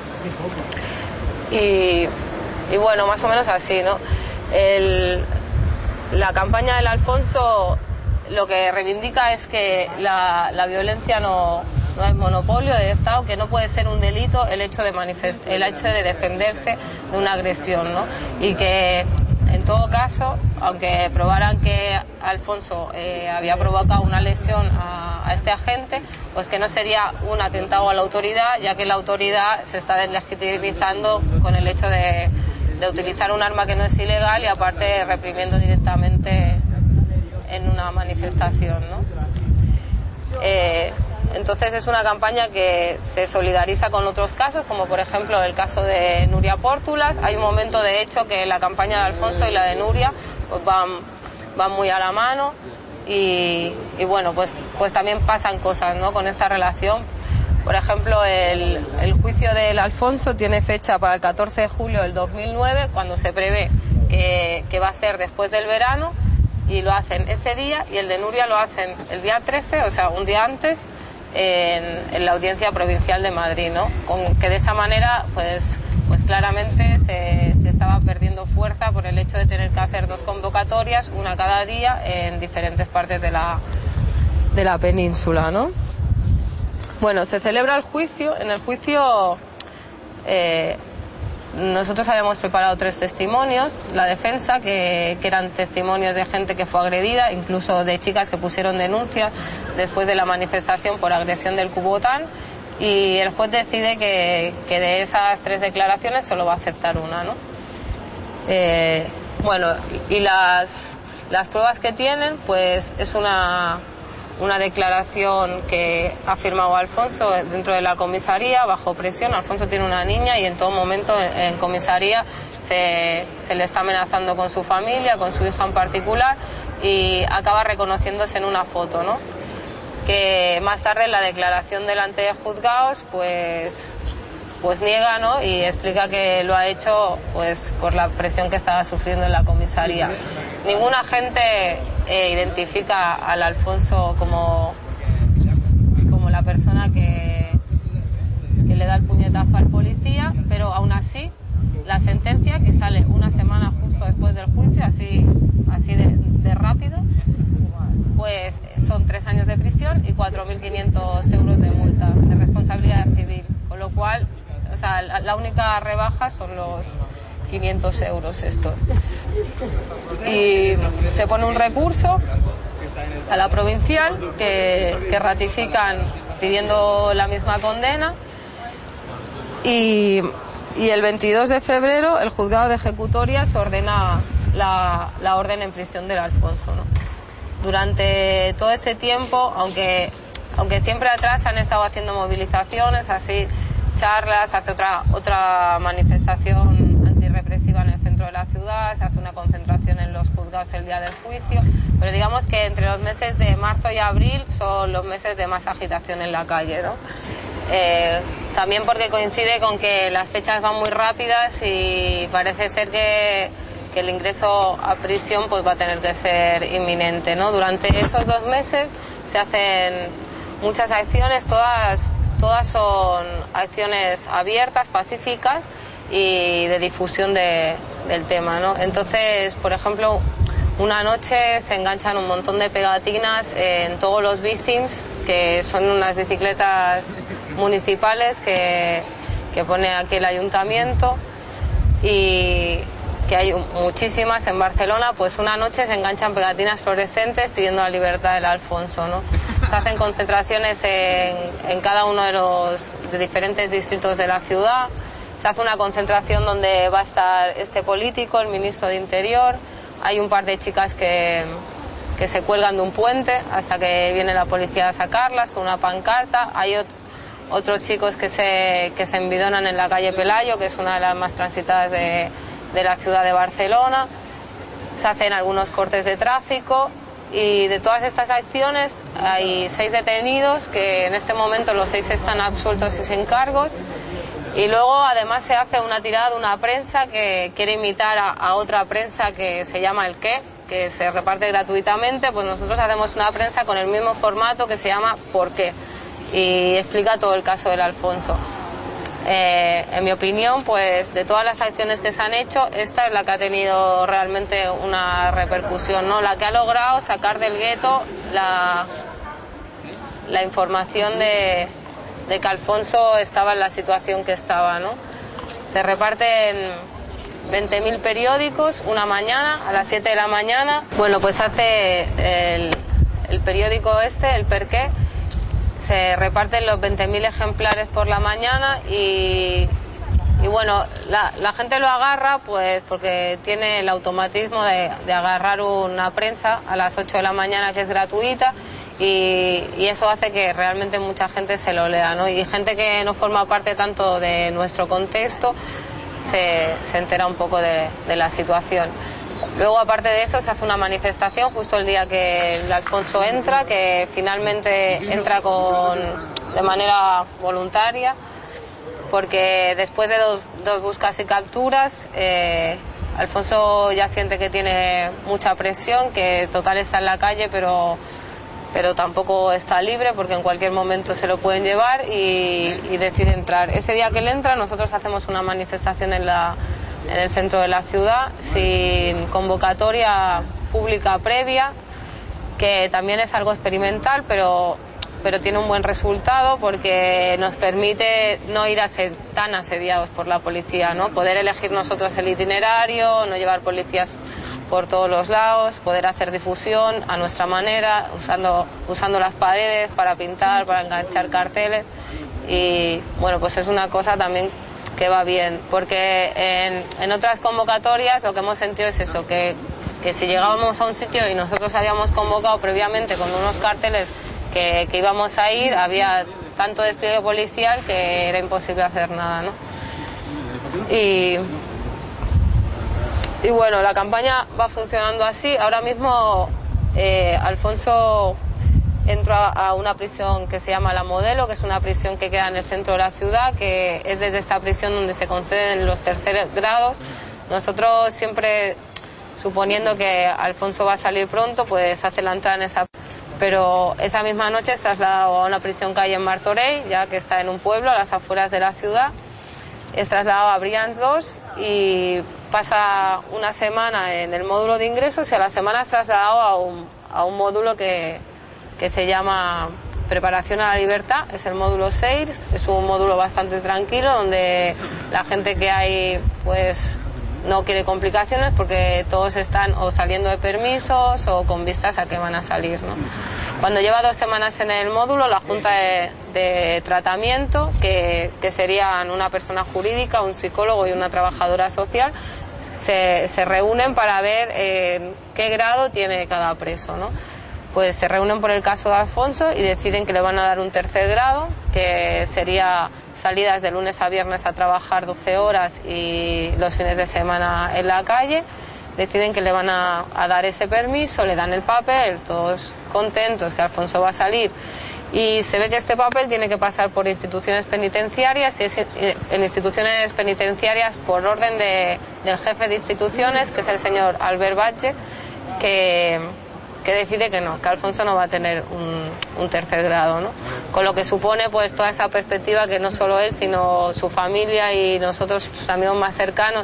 Y, y bueno, más o menos así, ¿no? El, la campaña del Alfonso lo que reivindica es que la, la violencia no, no es monopolio del Estado, que no puede ser un delito el hecho de manifest, el hecho de defenderse de una agresión, ¿no? Y que en todo caso, aunque probaran que Alfonso eh, había provocado una lesión a, a este agente, pues que no sería un atentado a la autoridad, ya que la autoridad se está deslegitimizando con el hecho de, de utilizar un arma que no es ilegal y aparte reprimiendo directamente en una manifestación, ¿no? Eh, entonces es una campaña que se solidariza con otros casos, como por ejemplo el caso de Nuria Pórtulas. Hay un momento, de hecho, que la campaña de Alfonso y la de Nuria pues van, van muy a la mano y, y bueno, pues, pues también pasan cosas, ¿no?, con esta relación. Por ejemplo, el, el juicio del Alfonso tiene fecha para el catorce de julio del dos mil nueve, cuando se prevé que, que va a ser después del verano, y lo hacen ese día, y el de Nuria lo hacen el día trece, o sea, un día antes, en, en la Audiencia Provincial de Madrid, ¿no? Con que de esa manera, pues, pues claramente se, se estaba perdiendo fuerza por el hecho de tener que hacer dos convocatorias, una cada día, en diferentes partes de la, de la península, ¿no? Bueno, se celebra el juicio. En el juicio eh, nosotros habíamos preparado tres testimonios, la defensa, que, que eran testimonios de gente que fue agredida, incluso de chicas que pusieron denuncias después de la manifestación por agresión del Cubotán, y el juez decide que, que de esas tres declaraciones solo va a aceptar una, ¿no? Eh, bueno, y las, las pruebas que tienen, pues es una... una declaración que ha firmado Alfonso dentro de la comisaría, bajo presión. Alfonso tiene una niña y en todo momento en, en comisaría se, se le está amenazando con su familia, con su hija en particular, y acaba reconociéndose en una foto, ¿no? Que más tarde en la declaración delante de juzgados pues, pues niega, ¿no?, y explica que lo ha hecho pues por la presión que estaba sufriendo en la comisaría. Ningún agente eh, identifica al Alfonso como, como la persona que, que le da el puñetazo al policía, pero aún así la sentencia, que sale una semana justo después del juicio, así, así de, de rápido, pues son tres años de prisión y cuatro mil quinientos euros de multa de responsabilidad civil, con lo cual, o sea, la, la única rebaja son los quinientos euros estos. Y se pone un recurso a la provincial que, que ratifican pidiendo la misma condena, y, y el veintidós de febrero el juzgado de ejecutorias ordena la, la orden en prisión del Alfonso, ¿no? Durante todo ese tiempo, aunque, aunque siempre atrás han estado haciendo movilizaciones, así charlas, hace otra, otra manifestación antirrepresiva en el centro de la ciudad, se hace una concentración en los juzgados el día del juicio, pero digamos que entre los meses de marzo y abril son los meses de más agitación en la calle, ¿no? Eh, también porque coincide con que las fechas van muy rápidas y parece ser que, que el ingreso a prisión pues va a tener que ser inminente, ¿no? Durante esos dos meses se hacen muchas acciones, todas, todas son acciones abiertas, pacíficas y de difusión de, del tema, ¿no? Entonces, por ejemplo, una noche se enganchan un montón de pegatinas en todos los bicings, que son unas bicicletas municipales que, que pone aquí el ayuntamiento, y que hay muchísimas en Barcelona. Pues una noche se enganchan pegatinas fluorescentes pidiendo la libertad del Alfonso, ¿no? Se hacen concentraciones en, en cada uno de los de diferentes distritos de la ciudad. Se hace una concentración donde va a estar este político, el ministro de Interior. Hay un par de chicas que, que se cuelgan de un puente hasta que viene la policía a sacarlas con una pancarta. Hay ot otros chicos que se, que se envidonan en la calle Pelayo, que es una de las más transitadas de, de la ciudad de Barcelona. Se hacen algunos cortes de tráfico, y de todas estas acciones hay seis detenidos, que en este momento los seis están absueltos y sin cargos. Y luego además se hace una tirada de una prensa que quiere imitar a, a otra prensa que se llama El Qué, que se reparte gratuitamente. Pues nosotros hacemos una prensa con el mismo formato que se llama ¿Por qué? Y explica todo el caso del Alfonso. Eh, en mi opinión, pues de todas las acciones que se han hecho, esta es la que ha tenido realmente una repercusión, ¿no? La que ha logrado sacar del gueto la, la información de, de que Alfonso estaba en la situación que estaba, ¿no? Se reparten veinte mil periódicos una mañana, a las siete de la mañana. Bueno, pues hace el, el periódico este, el Per Qué. Se reparten los veinte mil ejemplares por la mañana, y, y bueno, la, la gente lo agarra pues porque tiene el automatismo de, de agarrar una prensa a las ocho de la mañana, que es gratuita, y, y eso hace que realmente mucha gente se lo lea, ¿no? Y gente que no forma parte tanto de nuestro contexto se, se entera un poco de, de la situación. Luego, aparte de eso, se hace una manifestación justo el día que el Alfonso entra, que finalmente entra con, de manera voluntaria, porque después de dos, dos buscas y capturas, eh, Alfonso ya siente que tiene mucha presión, que total está en la calle, pero, pero tampoco está libre, porque en cualquier momento se lo pueden llevar, y, y decide entrar. Ese día que él entra, nosotros hacemos una manifestación en la... en el centro de la ciudad, sin convocatoria pública previa, que también es algo experimental, pero, pero tiene un buen resultado, porque nos permite no ir a ser tan asediados por la policía, ¿no? Poder elegir nosotros el itinerario, no llevar policías por todos los lados, poder hacer difusión a nuestra manera, usando, usando las paredes para pintar, para enganchar carteles, y bueno, pues es una cosa también que va bien, porque en, en otras convocatorias lo que hemos sentido es eso, que, que si llegábamos a un sitio y nosotros habíamos convocado previamente con unos carteles que, que íbamos a ir, había tanto despliegue policial que era imposible hacer nada, ¿no? Y, y bueno, la campaña va funcionando así. Ahora mismo eh, Alfonso entró a una prisión que se llama La Modelo, que es una prisión que queda en el centro de la ciudad, que es desde esta prisión donde se conceden los terceros grados. Nosotros siempre, suponiendo que Alfonso va a salir pronto, pues hace la entrada en esa... Pero esa misma noche es trasladado a una prisión que hay en Martorell, ya que está en un pueblo a las afueras de la ciudad. Es trasladado a Brians dos y pasa una semana en el módulo de ingresos, y a la semana es trasladado a un, a un módulo que... que se llama Preparación a la Libertad, es el módulo seis, es un módulo bastante tranquilo, donde la gente que hay pues no quiere complicaciones, porque todos están o saliendo de permisos o con vistas a que van a salir, ¿no? Cuando lleva dos semanas en el módulo, la Junta de, de Tratamiento, que, que serían una persona jurídica, un psicólogo y una trabajadora social, se, se reúnen para ver eh, qué grado tiene cada preso, ¿no? Pues se reúnen por el caso de Alfonso y deciden que le van a dar un tercer grado, que sería salidas de lunes a viernes a trabajar doce horas y los fines de semana en la calle. Deciden que le van a, a dar ese permiso, le dan el papel, todos contentos que Alfonso va a salir. Y se ve que este papel tiene que pasar por instituciones penitenciarias, y es en instituciones penitenciarias por orden de, del jefe de instituciones, que es el señor Albert Batlle, que... que decide que no, que Alfonso no va a tener un, un tercer grado, ¿no? Con lo que supone pues toda esa perspectiva que no solo él, sino su familia y nosotros, sus amigos más cercanos,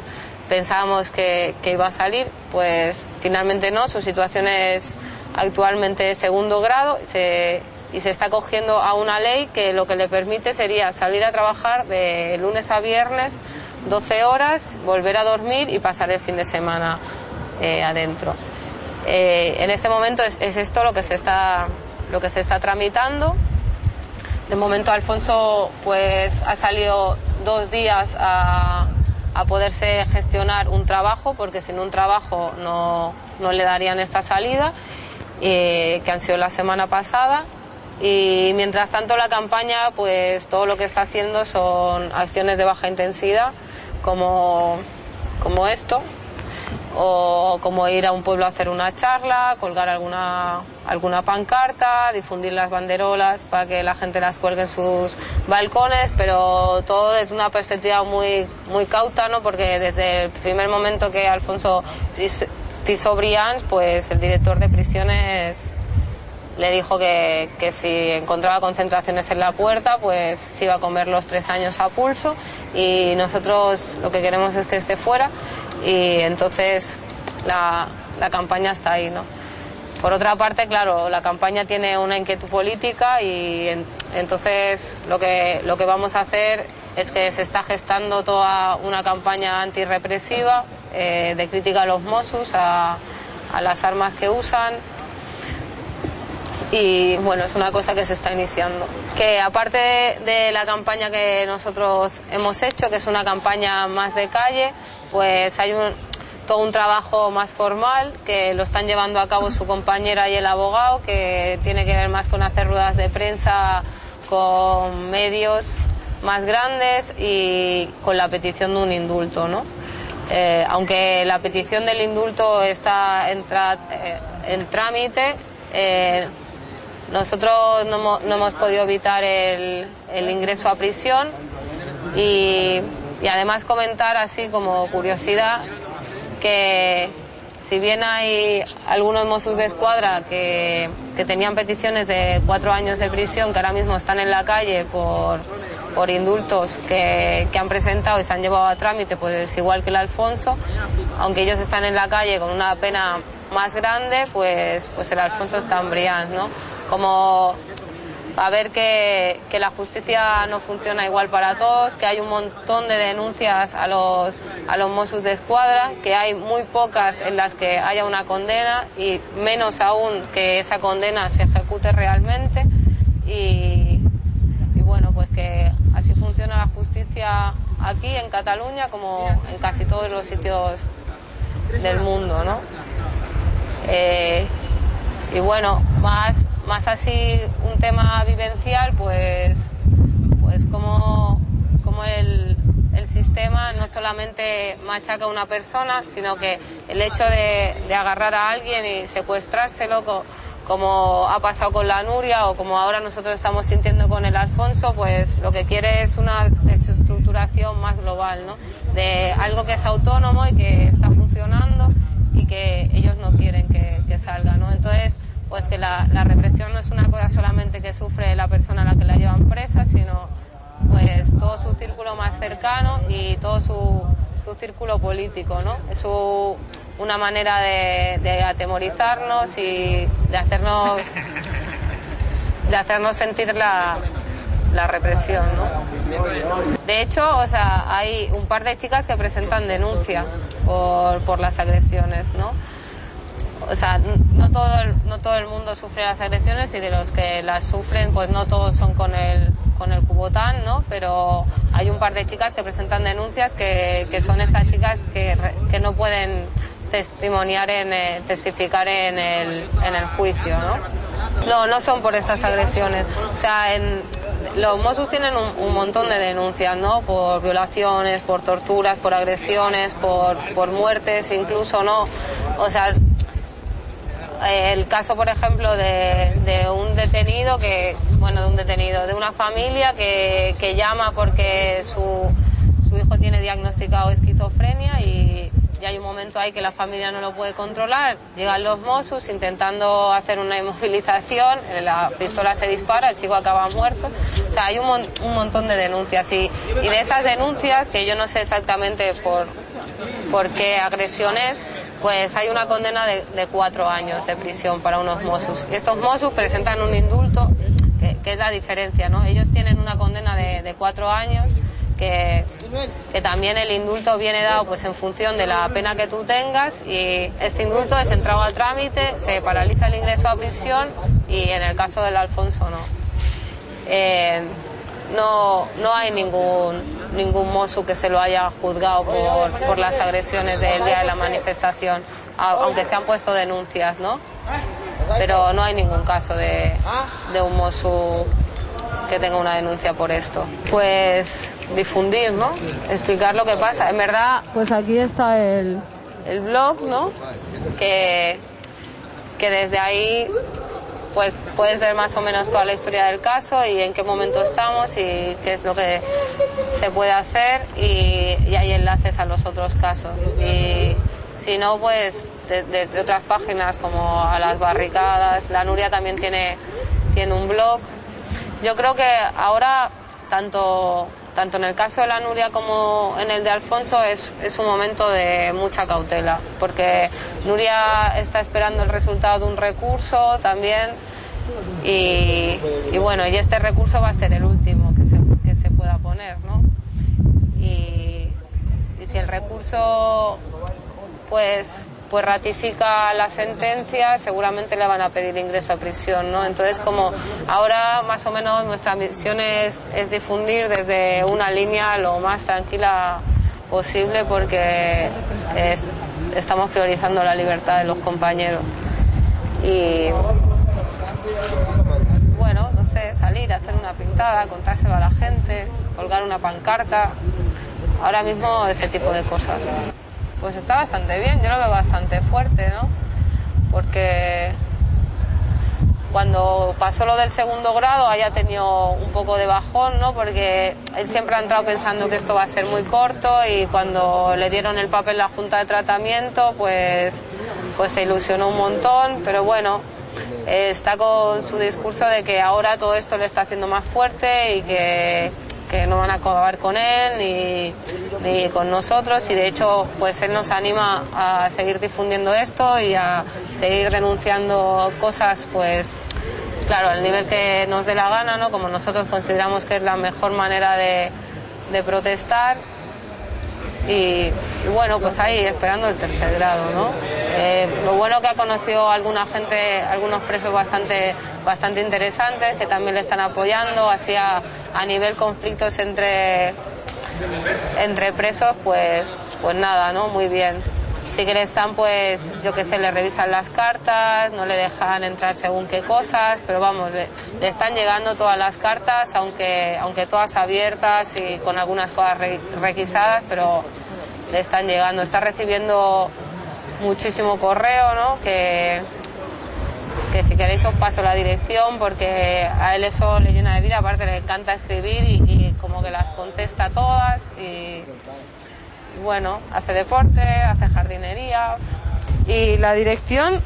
pensábamos que, que iba a salir, pues finalmente no. Su situación es actualmente de segundo grado se, y se está acogiendo a una ley que lo que le permite sería salir a trabajar de lunes a viernes doce horas, volver a dormir y pasar el fin de semana eh, adentro. Eh, en este momento es, es esto lo que se está lo que se está tramitando. De momento Alfonso pues ha salido dos días a, a poderse gestionar un trabajo, porque sin un trabajo no, no le darían esta salida, eh, que han sido la semana pasada. Y mientras tanto la campaña pues todo lo que está haciendo son acciones de baja intensidad como, como esto, o como ir a un pueblo a hacer una charla, colgar alguna, alguna pancarta, difundir las banderolas para que la gente las cuelgue en sus balcones, pero todo desde una perspectiva muy, muy cauta, ¿no? Porque desde el primer momento que Alfonso pisó Brians, pues el director de prisiones le dijo que, que si encontraba concentraciones en la puerta, pues se iba a comer los tres años a pulso, y nosotros lo que queremos es que esté fuera. Y entonces la, la campaña está ahí, ¿no? Por otra parte, claro, la campaña tiene una inquietud política y en, entonces lo que, lo que vamos a hacer es que se está gestando toda una campaña antirrepresiva, eh, de crítica a los Mossos, a, a las armas que usan. Y bueno, es una cosa que se está iniciando. Que aparte de, de la campaña que nosotros hemos hecho, que es una campaña más de calle, pues hay un, todo un trabajo más formal que lo están llevando a cabo su compañera y el abogado, que tiene que ver más con hacer ruedas de prensa con medios más grandes y con la petición de un indulto, ¿no? Eh, aunque la petición del indulto está en, tra, eh, en trámite, eh, nosotros no hemos, no hemos podido evitar el, el ingreso a prisión y, y además comentar así como curiosidad que si bien hay algunos Mossos de Escuadra que, que tenían peticiones de cuatro años de prisión que ahora mismo están en la calle por, por indultos que, que han presentado y se han llevado a trámite, pues igual que el Alfonso, aunque ellos están en la calle con una pena más grande, pues, pues el Alfonso está en Brians, ¿no? Como a ver que, que la justicia no funciona igual para todos, que hay un montón de denuncias a los, a los Mossos de Escuadra, que hay muy pocas en las que haya una condena y menos aún que esa condena se ejecute realmente. Y, y bueno, pues que así funciona la justicia aquí en Cataluña como en casi todos los sitios del mundo, ¿no? Eh, y bueno, más, más así un tema vivencial, pues, pues como, como el, el sistema no solamente machaca a una persona, sino que el hecho de, de agarrar a alguien y secuestrárselo, co, como ha pasado con la Nuria o como ahora nosotros estamos sintiendo con el Alfonso, pues lo que quiere es una desestructuración más global, ¿no? De algo que es autónomo y que está funcionando y que ellos no quieren que, que salga, ¿no? Entonces, pues que la, la represión no es una cosa solamente que sufre la persona a la que la llevan presa, sino pues todo su círculo más cercano y todo su, su círculo político, ¿no? Es su, una manera de, de atemorizarnos y de hacernos de hacernos sentir la, la represión, ¿no? De hecho, o sea, hay un par de chicas que presentan denuncia por, por las agresiones, ¿no? O sea, no todo, el, no todo el mundo sufre las agresiones y de los que las sufren, pues no todos son con el, con el Cubotán, ¿no? Pero hay un par de chicas que presentan denuncias que, que son estas chicas que, que no pueden testimoniar, en, eh, testificar en el, en el juicio, ¿no? No, no son por estas agresiones. O sea, en, los Mossos tienen un, un montón de denuncias, ¿no? Por violaciones, por torturas, por agresiones, por, por muertes, incluso, ¿no? O sea, el caso, por ejemplo, de, de un detenido que, bueno, de un detenido, de una familia que, que llama porque su, su hijo tiene diagnosticado esquizofrenia y, y hay un momento ahí que la familia no lo puede controlar. Llegan los Mossos intentando hacer una inmovilización, la pistola se dispara, el chico acaba muerto. O sea, hay un, mon, un montón de denuncias y, y de esas denuncias, que yo no sé exactamente por, porque agresiones, pues hay una condena de, de cuatro años de prisión para unos Mossos. Estos Mossos presentan un indulto, que, que es la diferencia, ¿no? Ellos tienen una condena de, de cuatro años, que, que también el indulto viene dado pues en función de la pena que tú tengas, y este indulto es entrado al trámite, se paraliza el ingreso a prisión, y en el caso del Alfonso no. Eh, no, no hay ningún, ningún Mosso que se lo haya juzgado por, por las agresiones del día de la manifestación, aunque se han puesto denuncias, ¿no? Pero no hay ningún caso de, de un Mosso que tenga una denuncia por esto. Pues difundir, ¿no? Explicar lo que pasa. En verdad, pues aquí está el, el blog, ¿no? Que, que desde ahí pues puedes ver más o menos toda la historia del caso y en qué momento estamos y qué es lo que se puede hacer, y, y hay enlaces a los otros casos. Y si no, pues de, de, de otras páginas como a las barricadas. La Nuria también tiene, tiene un blog. Yo creo que ahora, tanto, tanto en el caso de la Nuria como en el de Alfonso, es, es un momento de mucha cautela, porque Nuria está esperando el resultado de un recurso también, y, y bueno, y este recurso va a ser el último que se, que se pueda poner, ¿no? Y, y si el recurso pues... pues ratifica la sentencia, seguramente le van a pedir ingreso a prisión, ¿no? Entonces, como ahora más o menos nuestra misión es, es difundir desde una línea lo más tranquila posible, porque es, estamos priorizando la libertad de los compañeros. Y bueno, no sé, salir, hacer una pintada, contárselo a la gente, colgar una pancarta, ahora mismo ese tipo de cosas. Pues está bastante bien, yo lo veo bastante fuerte, ¿no? Porque cuando pasó lo del segundo grado haya tenido un poco de bajón, ¿no? Porque él siempre ha entrado pensando que esto va a ser muy corto, y cuando le dieron el papel la Junta de Tratamiento, pues, pues se ilusionó un montón, pero bueno, eh, está con su discurso de que ahora todo esto le está haciendo más fuerte y que... que no van a acabar con él ni, ni con nosotros, y de hecho pues él nos anima a seguir difundiendo esto y a seguir denunciando cosas, pues claro, al nivel que nos dé la gana, ¿no? Como nosotros consideramos que es la mejor manera de, de protestar. Y, y bueno, pues ahí esperando el tercer grado, ¿no? Eh, lo bueno que ha conocido alguna gente, algunos presos bastante, bastante interesantes que también le están apoyando, así a, a nivel conflictos entre, entre presos, pues, pues nada, ¿no? Muy bien. Sí que le están, pues, yo qué sé, le revisan las cartas, no le dejan entrar según qué cosas, pero vamos, le, le están llegando todas las cartas, aunque, aunque todas abiertas y con algunas cosas re, requisadas, pero le están llegando. Está recibiendo muchísimo correo, ¿no? Que, que si queréis os paso la dirección, porque a él eso le llena de vida, aparte le encanta escribir y, y como que las contesta todas, y bueno, hace deporte, hace jardinería. Y la dirección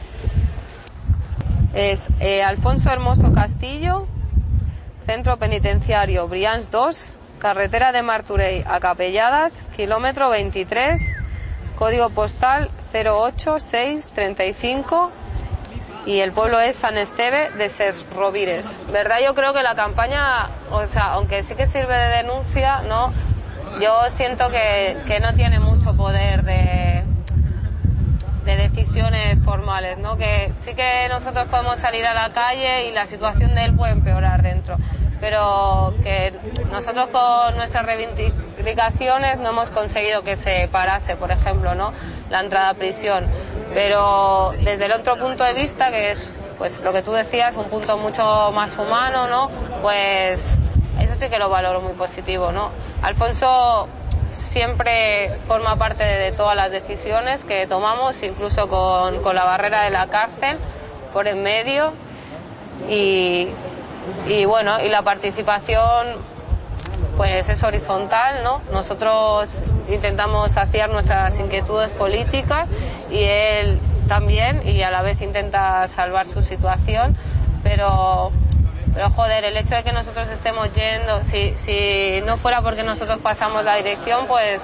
es eh, Alfonso Hermoso Castillo, Centro Penitenciario Brians dos, carretera de Martorell a Capelladas, kilómetro veintitrés, código postal cero ocho seis treinta y cinco, y el pueblo es San Esteve de Ses Rovires. ¿Verdad? Yo creo que la campaña, o sea, aunque sí que sirve de denuncia, ¿no? Yo siento que, que no tiene mucho poder de, de decisiones formales, ¿no? Que sí que nosotros podemos salir a la calle y la situación de él puede empeorar dentro, pero que nosotros con nuestras reivindicaciones no hemos conseguido que se parase, por ejemplo, ¿no? La entrada a prisión. Pero desde el otro punto de vista, que es pues lo que tú decías, un punto mucho más humano, ¿no? Pues eso sí que lo valoro muy positivo, ¿no? Alfonso siempre forma parte de, de todas las decisiones que tomamos, incluso con, con la barrera de la cárcel por en medio, y, y bueno, y la participación pues es horizontal, ¿no? Nosotros intentamos saciar nuestras inquietudes políticas y él también, y a la vez intenta salvar su situación, pero Pero joder, el hecho de que nosotros estemos yendo, si, si no fuera porque nosotros pasamos la dirección, pues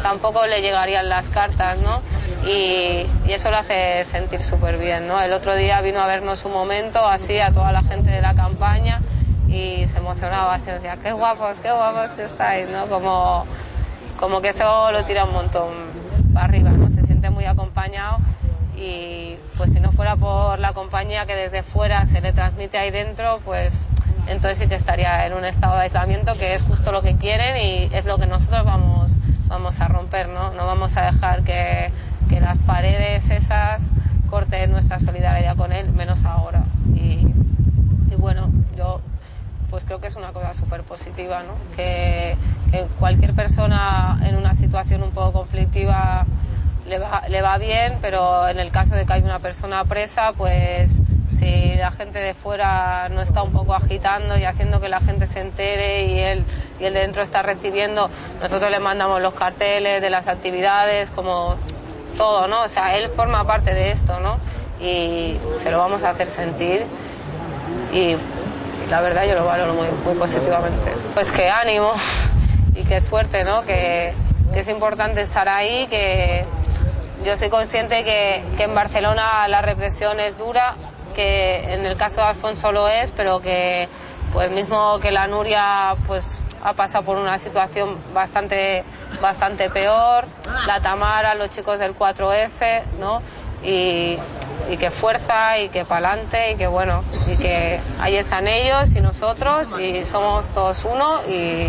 tampoco le llegarían las cartas, ¿no? Y, y eso lo hace sentir súper bien, ¿no? El otro día vino a vernos un momento así a toda la gente de la campaña y se emocionaba así, decía, qué guapos, qué guapos que estáis, ¿no? Como, como que eso lo tira un montón para arriba, ¿no? Se siente muy acompañado y pues si no fuera por la compañía que desde fuera se le transmite ahí dentro, pues entonces sí que estaría en un estado de aislamiento, que es justo lo que quieren y es lo que nosotros vamos, vamos a romper, ¿no? No vamos a dejar que, que las paredes esas corten nuestra solidaridad con él, menos ahora. Y, y bueno, yo pues creo que es una cosa súper positiva, ¿no? Que, que cualquier persona en una situación un poco conflictiva le va, le va bien, pero en el caso de que hay una persona presa, pues si la gente de fuera no está un poco agitando y haciendo que la gente se entere y él, y él de dentro está recibiendo, nosotros le mandamos los carteles de las actividades, como todo, ¿no? O sea, él forma parte de esto, ¿no? Y se lo vamos a hacer sentir y la verdad yo lo valoro muy, muy positivamente. Pues que ánimo y que suerte, ¿no? Que, que es importante estar ahí, que yo soy consciente que, que en Barcelona la represión es dura, que en el caso de Alfonso lo es, pero que pues mismo que la Nuria pues ha pasado por una situación bastante, bastante peor, la Tamara, los chicos del cuatro efe, ¿no? Y, y que fuerza y que pa'lante y que bueno, y que ahí están ellos y nosotros y somos todos uno y, y,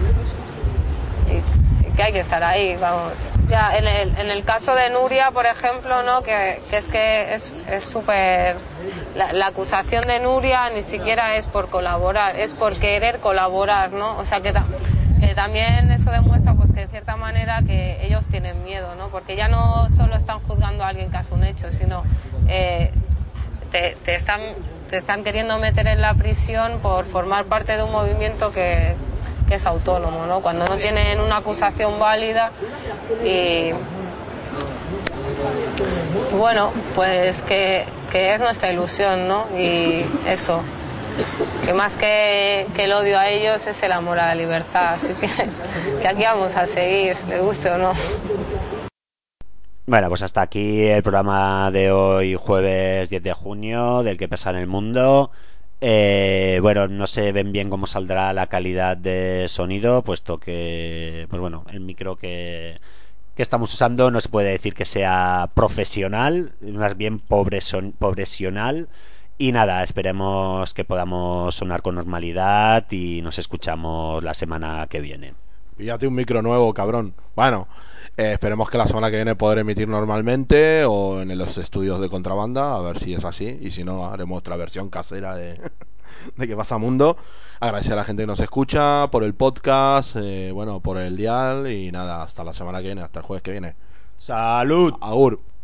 y que hay que estar ahí, vamos. Ya, en el, en el caso de Nuria, por ejemplo, ¿no? que, que es que es súper... La, la acusación de Nuria ni siquiera es por colaborar, es por querer colaborar, ¿no? O sea, que, ta, que también eso demuestra, pues, que de cierta manera que ellos tienen miedo, ¿no? Porque ya no solo están juzgando a alguien que hace un hecho, sino eh, te, te, están, te están queriendo meter en la prisión por formar parte de un movimiento que... que es autónomo, ¿no? Cuando no tienen una acusación válida y bueno, pues que, que es nuestra ilusión, ¿no? Y eso, que más que, que el odio a ellos es el amor a la libertad, así que, que aquí vamos a seguir, les guste o no. Bueno, pues hasta aquí el programa de hoy, jueves diez de junio, del que pasa en el mundo. Eh, bueno, no se ven bien cómo saldrá la calidad de sonido, puesto que, pues bueno, el micro que, que estamos usando no se puede decir que sea profesional, más bien pobre son, pobresional. Y nada, esperemos que podamos sonar con normalidad y nos escuchamos la semana que viene. Píllate un micro nuevo, cabrón. Bueno, eh, esperemos que la semana que viene poder emitir normalmente o en los estudios de Contrabanda, a ver si es así. Y si no, haremos otra versión casera de, de ¿Qué pasa, mundo? Agradecer a la gente que nos escucha por el podcast, eh, bueno, por el dial. Y nada, hasta la semana que viene, hasta el jueves que viene. ¡Salud! Agur.